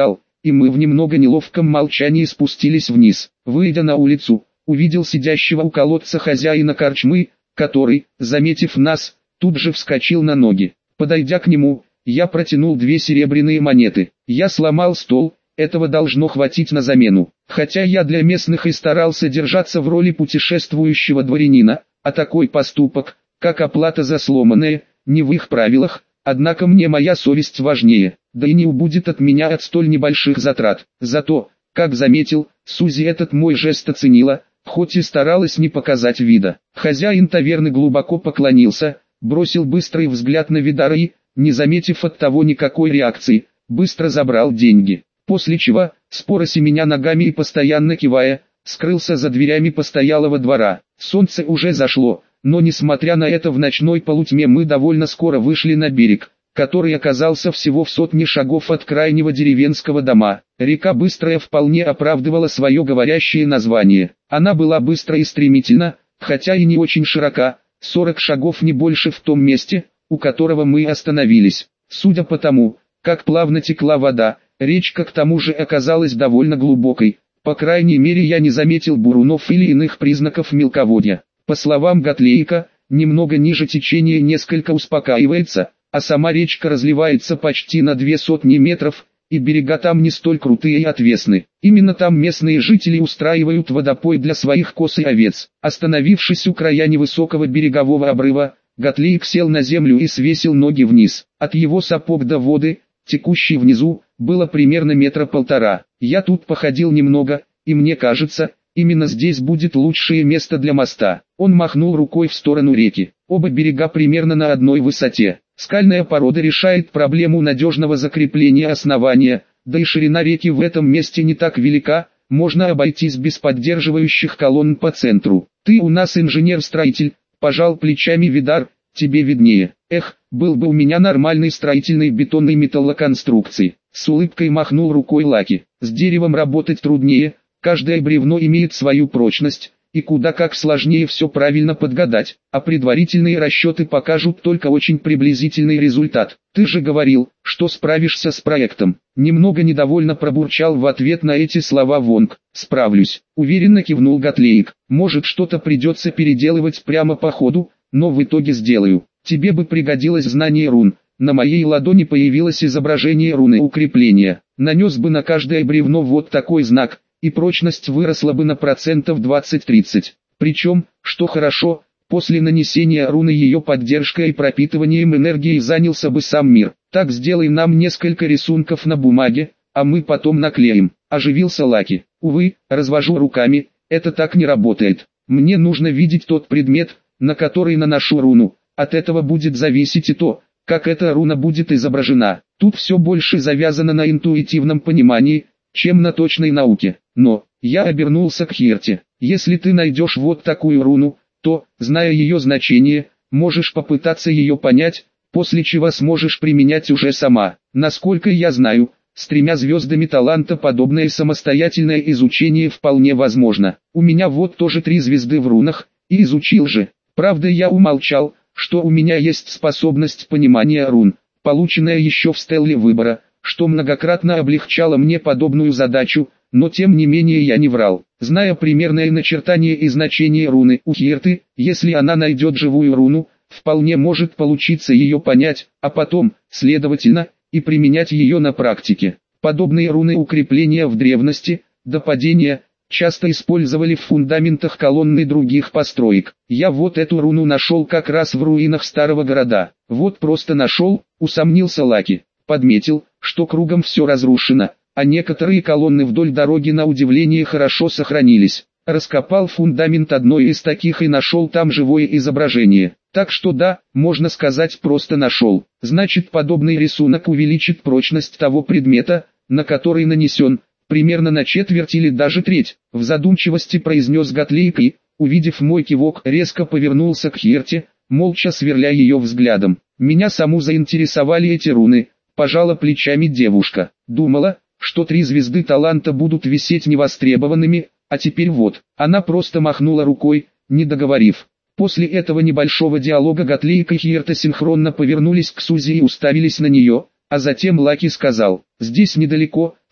и мы в немного неловком молчании спустились вниз. Выйдя на улицу, увидел сидящего у колодца хозяина корчмы, который, заметив нас, тут же вскочил на ноги. Подойдя к нему, я протянул 2 серебряные монеты. Я сломал стол, этого должно хватить на замену. Хотя я для местных и старался держаться в роли путешествующего дворянина, а такой поступок, как оплата за сломанное, не в их правилах, однако мне моя совесть важнее, да и не убудет от меня от столь небольших затрат. Зато, как заметил, Сузи этот мой жест оценила, хоть и старалась не показать вида. Хозяин таверны глубоко поклонился, бросил быстрый взгляд на Видара и, не заметив от того никакой реакции, быстро забрал деньги. После чего, споро семеня ногами и постоянно кивая, скрылся за дверями постоялого двора. Солнце уже зашло, но несмотря на это в ночной полутьме мы довольно скоро вышли на берег, который оказался всего в 100 шагов от крайнего деревенского дома. Река Быстрая вполне оправдывала свое говорящее название. Она была быстра и стремительна, хотя и не очень широка, 40 шагов не больше в том месте, у которого мы остановились. Судя по тому, как плавно текла вода, речка к тому же оказалась довольно глубокой, по крайней мере я не заметил бурунов или иных признаков мелководья. По словам Готлейка, немного ниже течение несколько успокаивается, а сама речка разливается почти на 200 метров, и берега там не столь крутые и отвесны. Именно там местные жители устраивают водопой для своих коз и овец. Остановившись у края невысокого берегового обрыва, Готлейк сел на землю и свесил ноги вниз. От его сапог до воды, текущей внизу, было примерно 1,5 метра. Я тут походил немного, и мне кажется, именно здесь будет лучшее место для моста. Он махнул рукой в сторону реки. Оба берега примерно на одной высоте. Скальная порода решает проблему надежного закрепления основания, да и ширина реки в этом месте не так велика, можно обойтись без поддерживающих колонн по центру. Ты у нас инженер-строитель, пожал плечами Видар, тебе виднее. Эх, был бы у меня нормальный строительный бетонной металлоконструкции. С улыбкой махнул рукой Лаки. С деревом работать труднее, каждое бревно имеет свою прочность, и куда как сложнее все правильно подгадать, а предварительные расчеты покажут только очень приблизительный результат. Ты же говорил, что справишься с проектом. Немного недовольно пробурчал в ответ на эти слова Вонг. Справлюсь, уверенно кивнул Готлейк. Может, что-то придется переделывать прямо по ходу, но в итоге сделаю. Тебе бы пригодилось знание рун. На моей ладони появилось изображение руны укрепления. Нанес бы на каждое бревно вот такой знак, и прочность выросла бы на процентов 20-30. Причем, что хорошо, после нанесения руны ее поддержкой и пропитыванием энергией занялся бы сам мир. Так сделай нам несколько рисунков на бумаге, а мы потом наклеим. Оживился Лаки. Увы, развожу руками, это так не работает. Мне нужно видеть тот предмет, на который наношу руну. От этого будет зависеть и то, как эта руна будет изображена. Тут все больше завязано на интуитивном понимании, чем на точной науке. Но, я обернулся к Хирте. Если ты найдешь вот такую руну, то, зная ее значение, можешь попытаться ее понять, после чего сможешь применять уже сама. Насколько я знаю, с 3 звездами таланта подобное самостоятельное изучение вполне возможно. У меня вот тоже 3 звезды в рунах, и изучил же. Правда, я умолчал, что у меня есть способность понимания рун, полученная еще в стелле выбора, что многократно облегчало мне подобную задачу, но тем не менее я не врал. Зная примерное начертание и значение руны у Хирты, если она найдет живую руну, вполне может получиться ее понять, а потом, следовательно, и применять ее на практике. Подобные руны укрепления в древности, до падения, часто использовали в фундаментах колонн и других построек. Я вот эту руну нашел как раз в руинах старого города. Вот просто нашел, усомнился Лаки. Подметил, что кругом все разрушено, а некоторые колонны вдоль дороги на удивление хорошо сохранились. Раскопал фундамент одной из таких и нашел там живое изображение. Так что да, можно сказать, просто нашел. Значит, подобный рисунок увеличит прочность того предмета, на который нанесен, примерно на четверть или даже треть. В задумчивости произнес Готлейк и, увидев мой кивок, резко повернулся к Хирте, молча сверля ее взглядом. Меня саму заинтересовали эти руны. Пожала плечами девушка. Думала, что 3 звезды таланта будут висеть невостребованными, а теперь вот. Она просто махнула рукой, не договорив. После этого небольшого диалога Готлейк и Хирта синхронно повернулись к Сузи и уставились на нее, а затем Лаки сказал: «Здесь недалеко,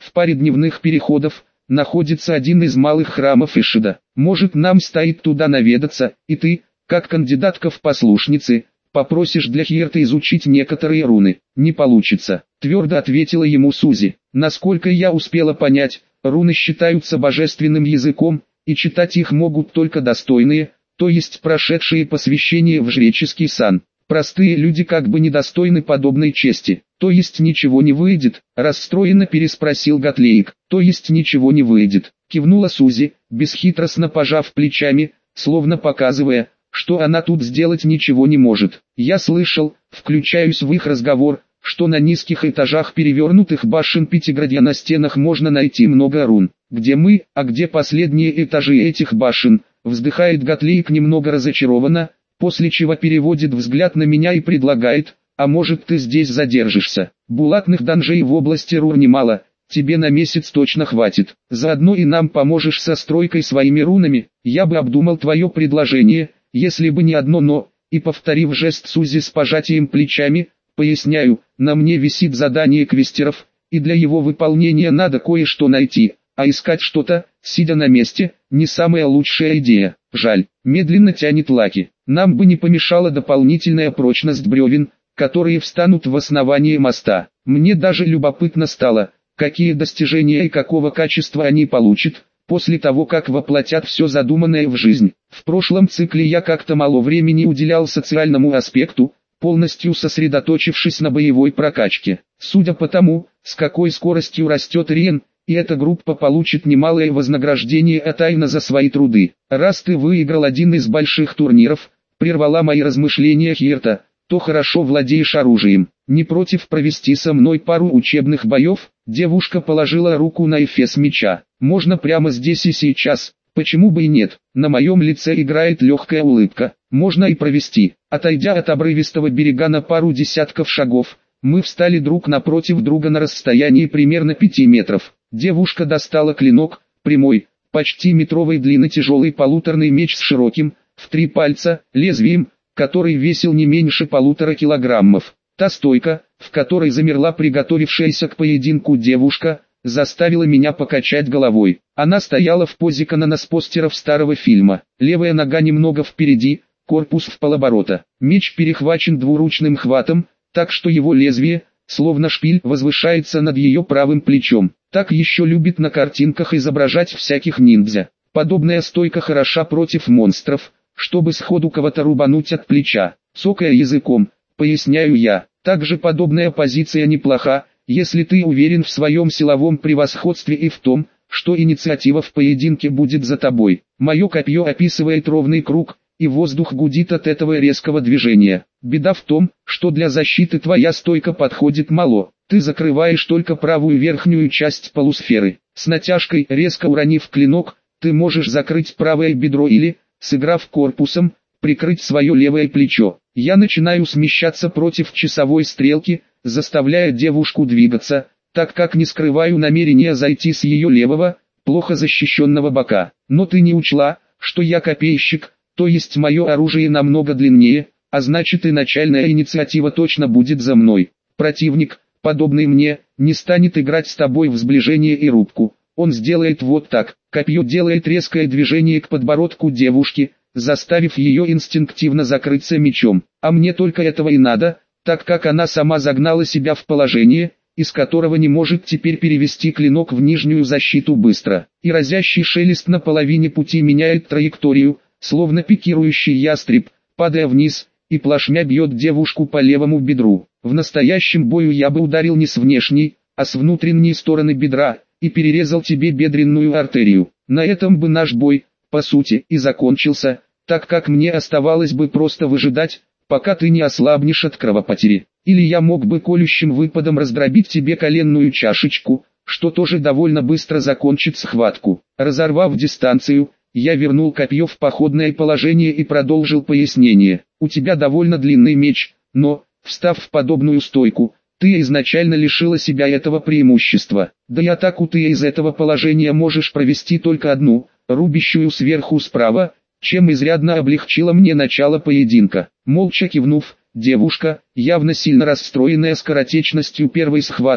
В паре дневных переходов находится один из малых храмов Ишида. Может, нам стоит туда наведаться, и ты, как кандидатка в послушницы, попросишь для Хьерта изучить некоторые руны. Не получится, твердо ответила ему Сузи. Насколько я успела понять, руны считаются божественным языком, и читать их могут только достойные, то есть прошедшие посвящение в жреческий сан. Простые люди как бы недостойны подобной чести. То есть ничего не выйдет, расстроенно переспросил Готлейк. То есть ничего не выйдет, кивнула Сузи, бесхитростно пожав плечами, словно показывая, что она тут сделать ничего не может. Я слышал, включаюсь в их разговор, что на низких этажах перевернутых башен Пятиградья на стенах можно найти много рун. Где мы, а где последние этажи этих башен, вздыхает Готлейк немного разочарованно, после чего переводит взгляд на меня и предлагает: а может, ты здесь задержишься? Булатных данжей в области Рур немало, тебе на месяц точно хватит. Заодно и нам поможешь со стройкой своими рунами. Я бы обдумал твое предложение, если бы не одно но, и повторив жест Сузи с пожатием плечами, поясняю, на мне висит задание квестеров, и для его выполнения надо кое-что найти, а искать что-то, сидя на месте, не самая лучшая идея. Жаль, медленно тянет Лаки. Нам бы не помешала дополнительная прочность бревен, которые встанут в основании моста. Мне даже любопытно стало, какие достижения и какого качества они получат, после того как воплотят все задуманное в жизнь. В прошлом цикле я как-то мало времени уделял социальному аспекту, полностью сосредоточившись на боевой прокачке. Судя по тому, с какой скоростью растет Риен, и эта группа получит немалое вознаграждение от Айна за свои труды. Раз ты выиграл один из больших турниров, прервала мои размышления Хьерта, то хорошо владеешь оружием. Не против провести со мной пару учебных боев? Девушка положила руку на эфес меча. Можно прямо здесь и сейчас, почему бы и нет? На моем лице играет легкая улыбка. Можно и провести. Отойдя от обрывистого берега на пару десятков шагов, мы встали друг напротив друга на расстоянии примерно 5 метров. Девушка достала клинок, прямой, почти метровой длины тяжелый полуторный меч с широким, в 3 пальца, лезвием, который весил не меньше 1,5 килограммов. Та стойка, в которой замерла приготовившаяся к поединку девушка, заставила меня покачать головой. Она стояла в позе Канона с постеров старого фильма. Левая нога немного впереди, корпус в полоборота. Меч перехвачен двуручным хватом, так что его лезвие, словно шпиль, возвышается над ее правым плечом. Так еще любит на картинках изображать всяких ниндзя. Подобная стойка хороша против монстров, чтобы сходу кого-то рубануть от плеча. Цокая языком, поясняю я. Также подобная позиция неплоха, если ты уверен в своем силовом превосходстве и в том, что инициатива в поединке будет за тобой. Мое копье описывает ровный круг, и воздух гудит от этого резкого движения. Беда в том, что для защиты твоя стойка подходит мало. Ты закрываешь только правую верхнюю часть полусферы. С натяжкой, резко уронив клинок, ты можешь закрыть правое бедро или, сыграв корпусом, прикрыть свое левое плечо. Я начинаю смещаться против часовой стрелки, заставляя девушку двигаться, так как не скрываю намерения зайти с ее левого, плохо защищенного бока. Но ты не учла, что я копейщик, то есть мое оружие намного длиннее, а значит и начальная инициатива точно будет за мной. Противник, подобный мне, не станет играть с тобой в сближение и рубку. Он сделает вот так. Копье делает резкое движение к подбородку девушки, заставив ее инстинктивно закрыться мечом. А мне только этого и надо, так как она сама загнала себя в положение, из которого не может теперь перевести клинок в нижнюю защиту быстро. И разящий шелест на половине пути меняет траекторию, словно пикирующий ястреб, падая вниз, и плашмя бьет девушку по левому бедру. В настоящем бою я бы ударил не с внешней, а с внутренней стороны бедра, и перерезал тебе бедренную артерию. На этом бы наш бой, по сути, и закончился, так как мне оставалось бы просто выжидать, пока ты не ослабнешь от кровопотери. Или я мог бы колющим выпадом раздробить тебе коленную чашечку, что тоже довольно быстро закончит схватку. Разорвав дистанцию, я вернул копье в походное положение и продолжил пояснение. У тебя довольно длинный меч, но, встав в подобную стойку, ты изначально лишила себя этого преимущества. Да и атаку ты из этого положения можешь провести только одну, рубящую сверху справа, чем изрядно облегчило мне начало поединка. Молча кивнув, девушка, явно сильно расстроенная скоротечностью первой схватки,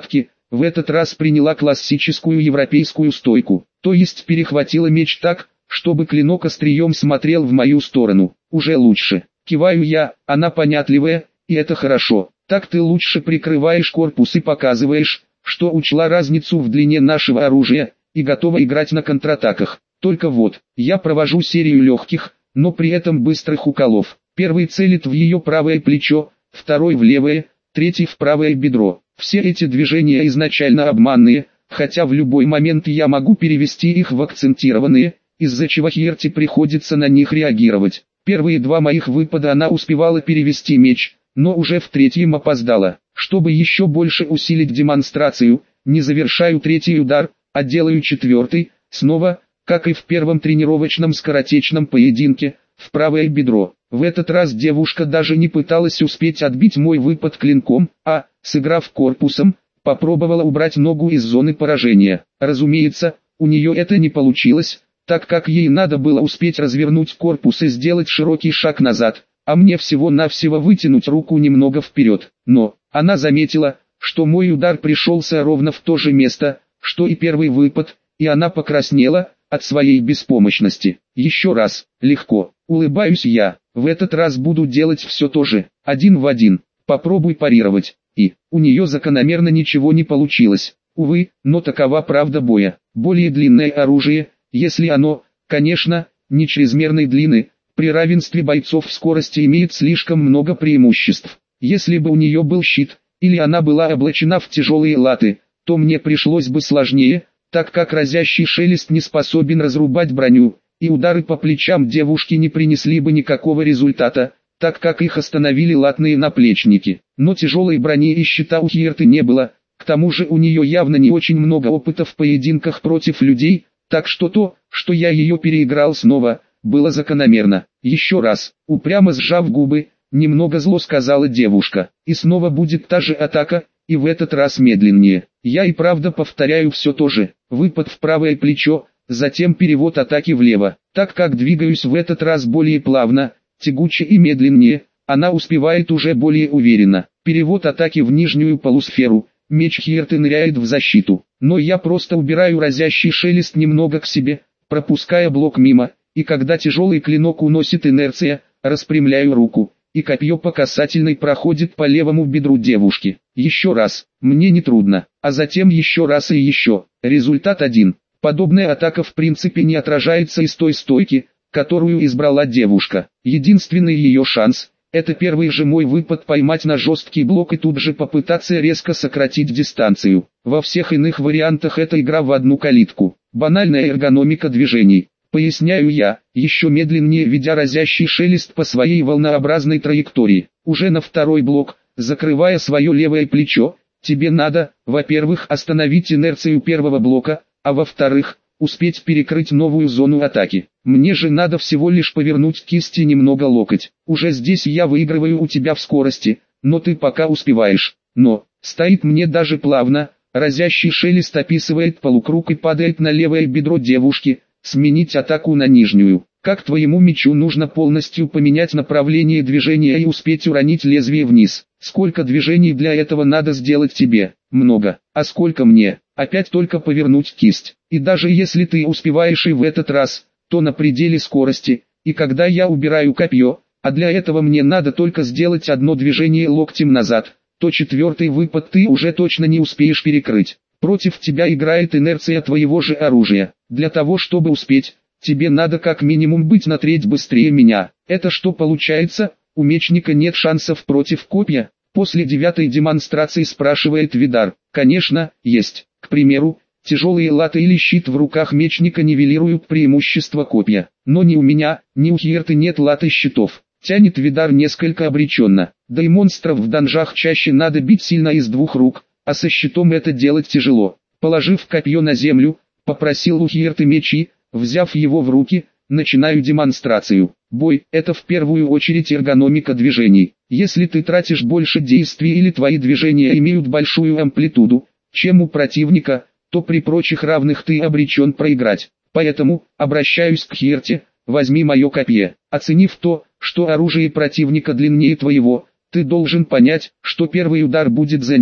в этот раз приняла классическую европейскую стойку, то есть перехватила меч так, чтобы клинок острием смотрел в мою сторону. Уже лучше. Киваю я, она понятливая, и это хорошо. Так ты лучше прикрываешь корпус и показываешь, что учла разницу в длине нашего оружия, и готова играть на контратаках. Только вот, я провожу серию легких, но при этом быстрых уколов. Первый целит в ее правое плечо, второй в левое, третий в правое бедро. Все эти движения изначально обманные, хотя в любой момент я могу перевести их в акцентированные, из-за чего Хьерти приходится на них реагировать. Первые два моих выпада она успевала перевести меч, но уже в третьем опоздала. Чтобы еще больше усилить демонстрацию, не завершаю третий удар, а делаю четвертый, снова, как и в первом тренировочном скоротечном поединке, в правое бедро. В этот раз девушка даже не пыталась успеть отбить мой выпад клинком, а, сыграв корпусом, попробовала убрать ногу из зоны поражения. Разумеется, у нее это не получилось, так как ей надо было успеть развернуть корпус и сделать широкий шаг назад, а мне всего-навсего вытянуть руку немного вперед. Но, она заметила, что мой удар пришелся ровно в то же место, что и первый выпад, и она покраснела от своей беспомощности. Еще раз, легко, улыбаюсь я, в этот раз буду делать все то же, один в один, попробуй парировать. И, у нее закономерно ничего не получилось. Увы, но такова правда боя. Более длинное оружие, если оно, конечно, не чрезмерной длины, при равенстве бойцов в скорости имеет слишком много преимуществ. Если бы у нее был щит, или она была облачена в тяжелые латы, то мне пришлось бы сложнее, так как разящий шелест не способен разрубать броню, и удары по плечам девушки не принесли бы никакого результата, так как их остановили латные наплечники. Но тяжелой брони и щита у Хьерты не было, к тому же у нее явно не очень много опыта в поединках против людей, так что то, что я ее переиграл снова, было закономерно. Еще раз, упрямо сжав губы, немного зло сказала девушка, и снова будет та же атака, и в этот раз медленнее. Я и правда повторяю все то же, выпад в правое плечо, затем перевод атаки влево. Так как двигаюсь в этот раз более плавно, тягуче и медленнее, она успевает уже более уверенно. Перевод атаки в нижнюю полусферу, меч Хьерты ныряет в защиту. Но я просто убираю разящий шелест немного к себе, пропуская блок мимо, и когда тяжелый клинок уносит инерция, распрямляю руку, и копье по касательной проходит по левому бедру девушки. Еще раз, мне не трудно, а затем еще раз и еще. Результат один. Подобная атака в принципе не отражается из той стойки, которую избрала девушка. Единственный ее шанс – это первый же мой выпад поймать на жесткий блок и тут же попытаться резко сократить дистанцию. Во всех иных вариантах это игра в одну калитку. Банальная эргономика движений. Поясняю я, еще медленнее ведя разящий шелест по своей волнообразной траектории. Уже на второй блок, закрывая свое левое плечо, тебе надо, во-первых, остановить инерцию первого блока, а во-вторых, успеть перекрыть новую зону атаки. Мне же надо всего лишь повернуть кисти немного локоть. Уже здесь я выигрываю у тебя в скорости, но ты пока успеваешь. Но, стоит мне даже плавно, разящий шелест описывает полукруг и падает на левое бедро девушки, сменить атаку на нижнюю. Как твоему мечу нужно полностью поменять направление движения и успеть уронить лезвие вниз. Сколько движений для этого надо сделать тебе? Много. А сколько мне? Опять только повернуть кисть. И даже если ты успеваешь и в этот раз, то на пределе скорости, и когда я убираю копье, а для этого мне надо только сделать одно движение локтем назад, то четвертый выпад ты уже точно не успеешь перекрыть. Против тебя играет инерция твоего же оружия. Для того чтобы успеть, тебе надо как минимум быть на треть быстрее меня. Это что получается? У мечника нет шансов против копья? После 9-й демонстрации спрашивает Видар. Конечно, есть. К примеру, тяжелые латы или щит в руках мечника нивелируют преимущество копья. Но ни у меня, ни у Хьерты нет лат и щитов. Тянет Видар несколько обреченно. Да и монстров в данжах чаще надо бить сильно из двух рук, а со щитом это делать тяжело. Положив копье на землю, попросил у Хьерты мечи, взяв его в руки, начинаю демонстрацию. Бой – это в первую очередь эргономика движений. Если ты тратишь больше действий или твои движения имеют большую амплитуду, чем у противника, то при прочих равных ты обречен проиграть. Поэтому, обращаюсь к Хьерте, возьми мое копье. Оценив то, что оружие противника длиннее твоего, ты должен понять, что первый удар будет за ним,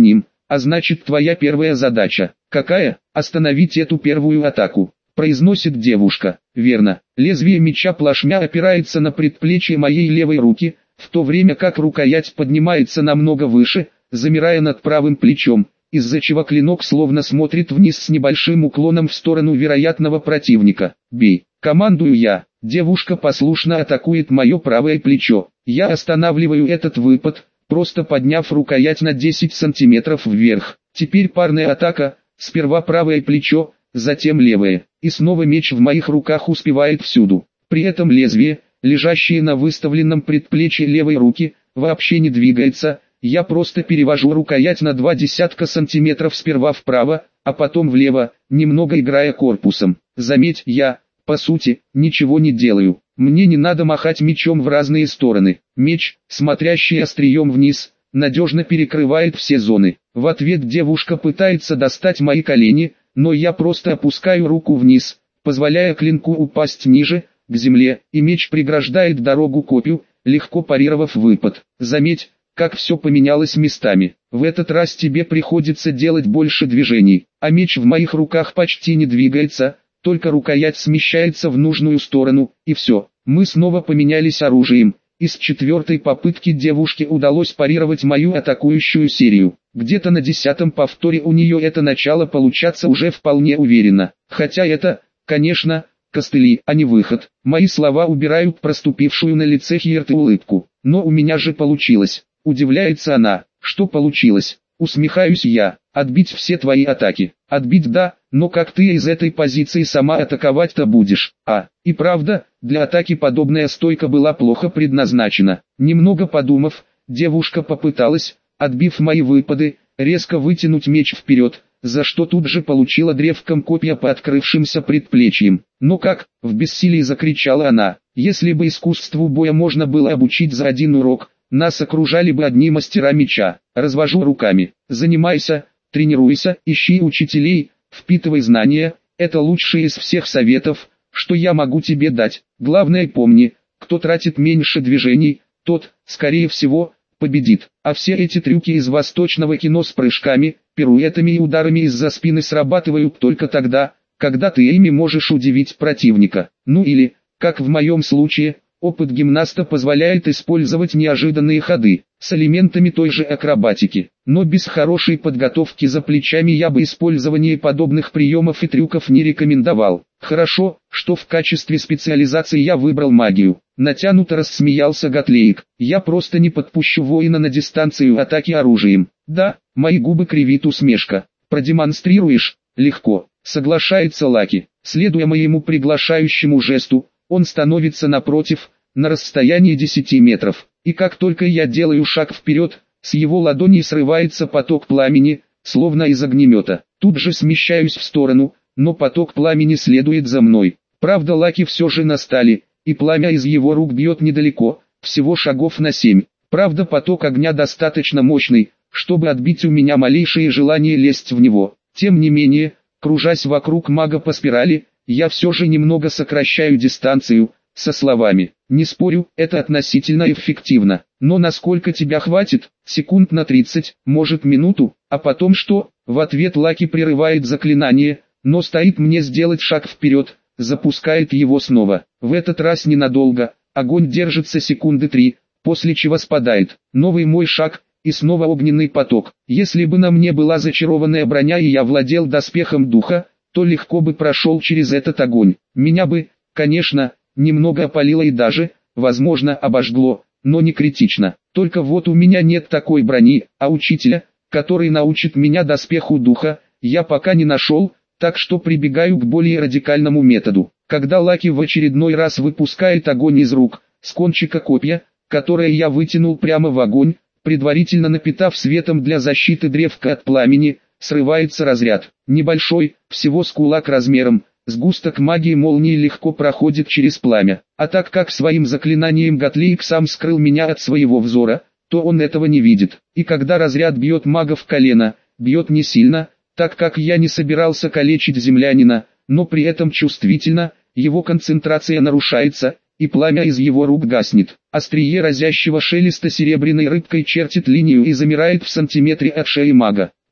а значит твоя первая задача. Какая? Остановить эту первую атаку, произносит девушка. Верно. Лезвие меча плашмя опирается на предплечье моей левой руки, в то время как рукоять поднимается намного выше, замирая над правым плечом, из-за чего клинок словно смотрит вниз с небольшим уклоном в сторону вероятного противника. «Бей!» Командую я. Девушка послушно атакует мое правое плечо. Я останавливаю этот выпад, просто подняв рукоять на 10 сантиметров вверх. Теперь парная атака, сперва правое плечо, затем левое. И снова меч в моих руках успевает всюду. При этом лезвие, лежащее на выставленном предплечье левой руки, вообще не двигается. Я просто перевожу рукоять на 20 сантиметров сперва вправо, а потом влево, немного играя корпусом. Заметь, я, по сути, ничего не делаю. Мне не надо махать мечом в разные стороны. Меч, смотрящий острием вниз, надежно перекрывает все зоны. В ответ девушка пытается достать мои колени, но я просто опускаю руку вниз, позволяя клинку упасть ниже, к земле, и меч преграждает дорогу копью, легко парировав выпад. Заметь, как все поменялось местами. В этот раз тебе приходится делать больше движений, а меч в моих руках почти не двигается, только рукоять смещается в нужную сторону, и все. Мы снова поменялись оружием, и с четвертой попытки девушке удалось парировать мою атакующую серию. Где-то на 10-м повторе у нее это начало получаться уже вполне уверенно. Хотя это, конечно, костыли, а не выход. Мои слова убирают проступившую на лице Хьерты улыбку. Но у меня же получилось. Удивляется она. Что получилось? Усмехаюсь я. Отбить все твои атаки. Отбить да, но как ты из этой позиции сама атаковать-то будешь? И правда, для атаки подобная стойка была плохо предназначена. Немного подумав, девушка попыталась, отбив мои выпады, резко вытянуть меч вперед, за что тут же получила древком копья по открывшимся предплечьям. «Ну как?» — в бессилии закричала она. «Если бы искусству боя можно было обучить за один урок, нас окружали бы одни мастера меча». Развожу руками. «Занимайся, тренируйся, ищи учителей, впитывай знания, это лучшее из всех советов, что я могу тебе дать. Главное помни, кто тратит меньше движений, тот, скорее всего, победит. А все эти трюки из восточного кино с прыжками, пируэтами и ударами из-за спины срабатывают только тогда, когда ты ими можешь удивить противника. Ну или, как в моем случае, опыт гимнаста позволяет использовать неожиданные ходы, с элементами той же акробатики. Но без хорошей подготовки за плечами я бы использование подобных приемов и трюков не рекомендовал. Хорошо, что в качестве специализации я выбрал магию. Натянуто рассмеялся Готлейк. Я просто не подпущу воина на дистанцию атаки оружием. Да, мои губы кривит усмешка. Продемонстрируешь? Легко. Соглашается Лаки. Следуя моему приглашающему жесту, он становится напротив, на расстоянии 10 метров. И как только я делаю шаг вперед, с его ладони срывается поток пламени, словно из огнемета. Тут же смещаюсь в сторону, но поток пламени следует за мной. Правда, Лаки все же на стали, и пламя из его рук бьет недалеко, всего шагов на 7. Правда, поток огня достаточно мощный, чтобы отбить у меня малейшее желание лезть в него. Тем не менее, кружась вокруг мага по спирали, я все же немного сокращаю дистанцию, со словами: «Не спорю, это относительно эффективно, но насколько тебя хватит? Секунд на 30, может минуту, а потом что?» В ответ Лаки прерывает заклинание, но стоит мне сделать шаг вперед, запускает его снова. В этот раз ненадолго, огонь держится секунды 3, после чего спадает. Новый мой шаг, и снова огненный поток. Если бы на мне была зачарованная броня и я владел доспехом духа, то легко бы прошел через этот огонь. Меня бы, конечно, немного опалило и даже, возможно, обожгло, но не критично. Только вот у меня нет такой брони, а учителя, который научит меня доспеху духа, я пока не нашел, так что прибегаю к более радикальному методу. Когда Лаки в очередной раз выпускает огонь из рук, с кончика копья, которое я вытянул прямо в огонь, предварительно напитав светом для защиты древка от пламени, срывается разряд. Небольшой, всего с кулак размером, сгусток магии молнии легко проходит через пламя. А так как своим заклинанием Готлейк сам скрыл меня от своего взора, то он этого не видит. И когда разряд бьет мага в колено, бьет не сильно, так как я не собирался калечить землянина, но при этом чувствительно, его концентрация нарушается, и пламя из его рук гаснет. Острие разящего шелеста серебряной рыбкой чертит линию и замирает в сантиметре от шеи мага.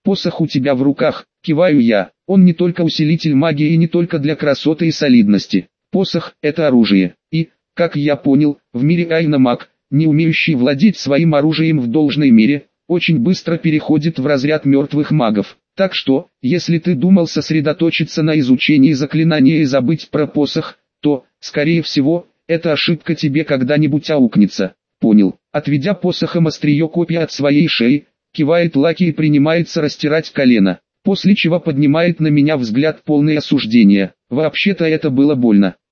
Посох у тебя в руках, киваю я. Он не только усилитель магии и не только для красоты и солидности. Посох – это оружие. И, как я понял, в мире Айна маг, не умеющий владеть своим оружием в должной мере, очень быстро переходит в разряд мертвых магов. Так что, если ты думал сосредоточиться на изучении заклинания и забыть про посох, то, скорее всего, эта ошибка тебе когда-нибудь аукнется. Понял. Отведя посохом острие копья от своей шеи, кивает Лаки и принимается растирать колено, после чего поднимает на меня взгляд полный осуждения. Вообще-то это было больно.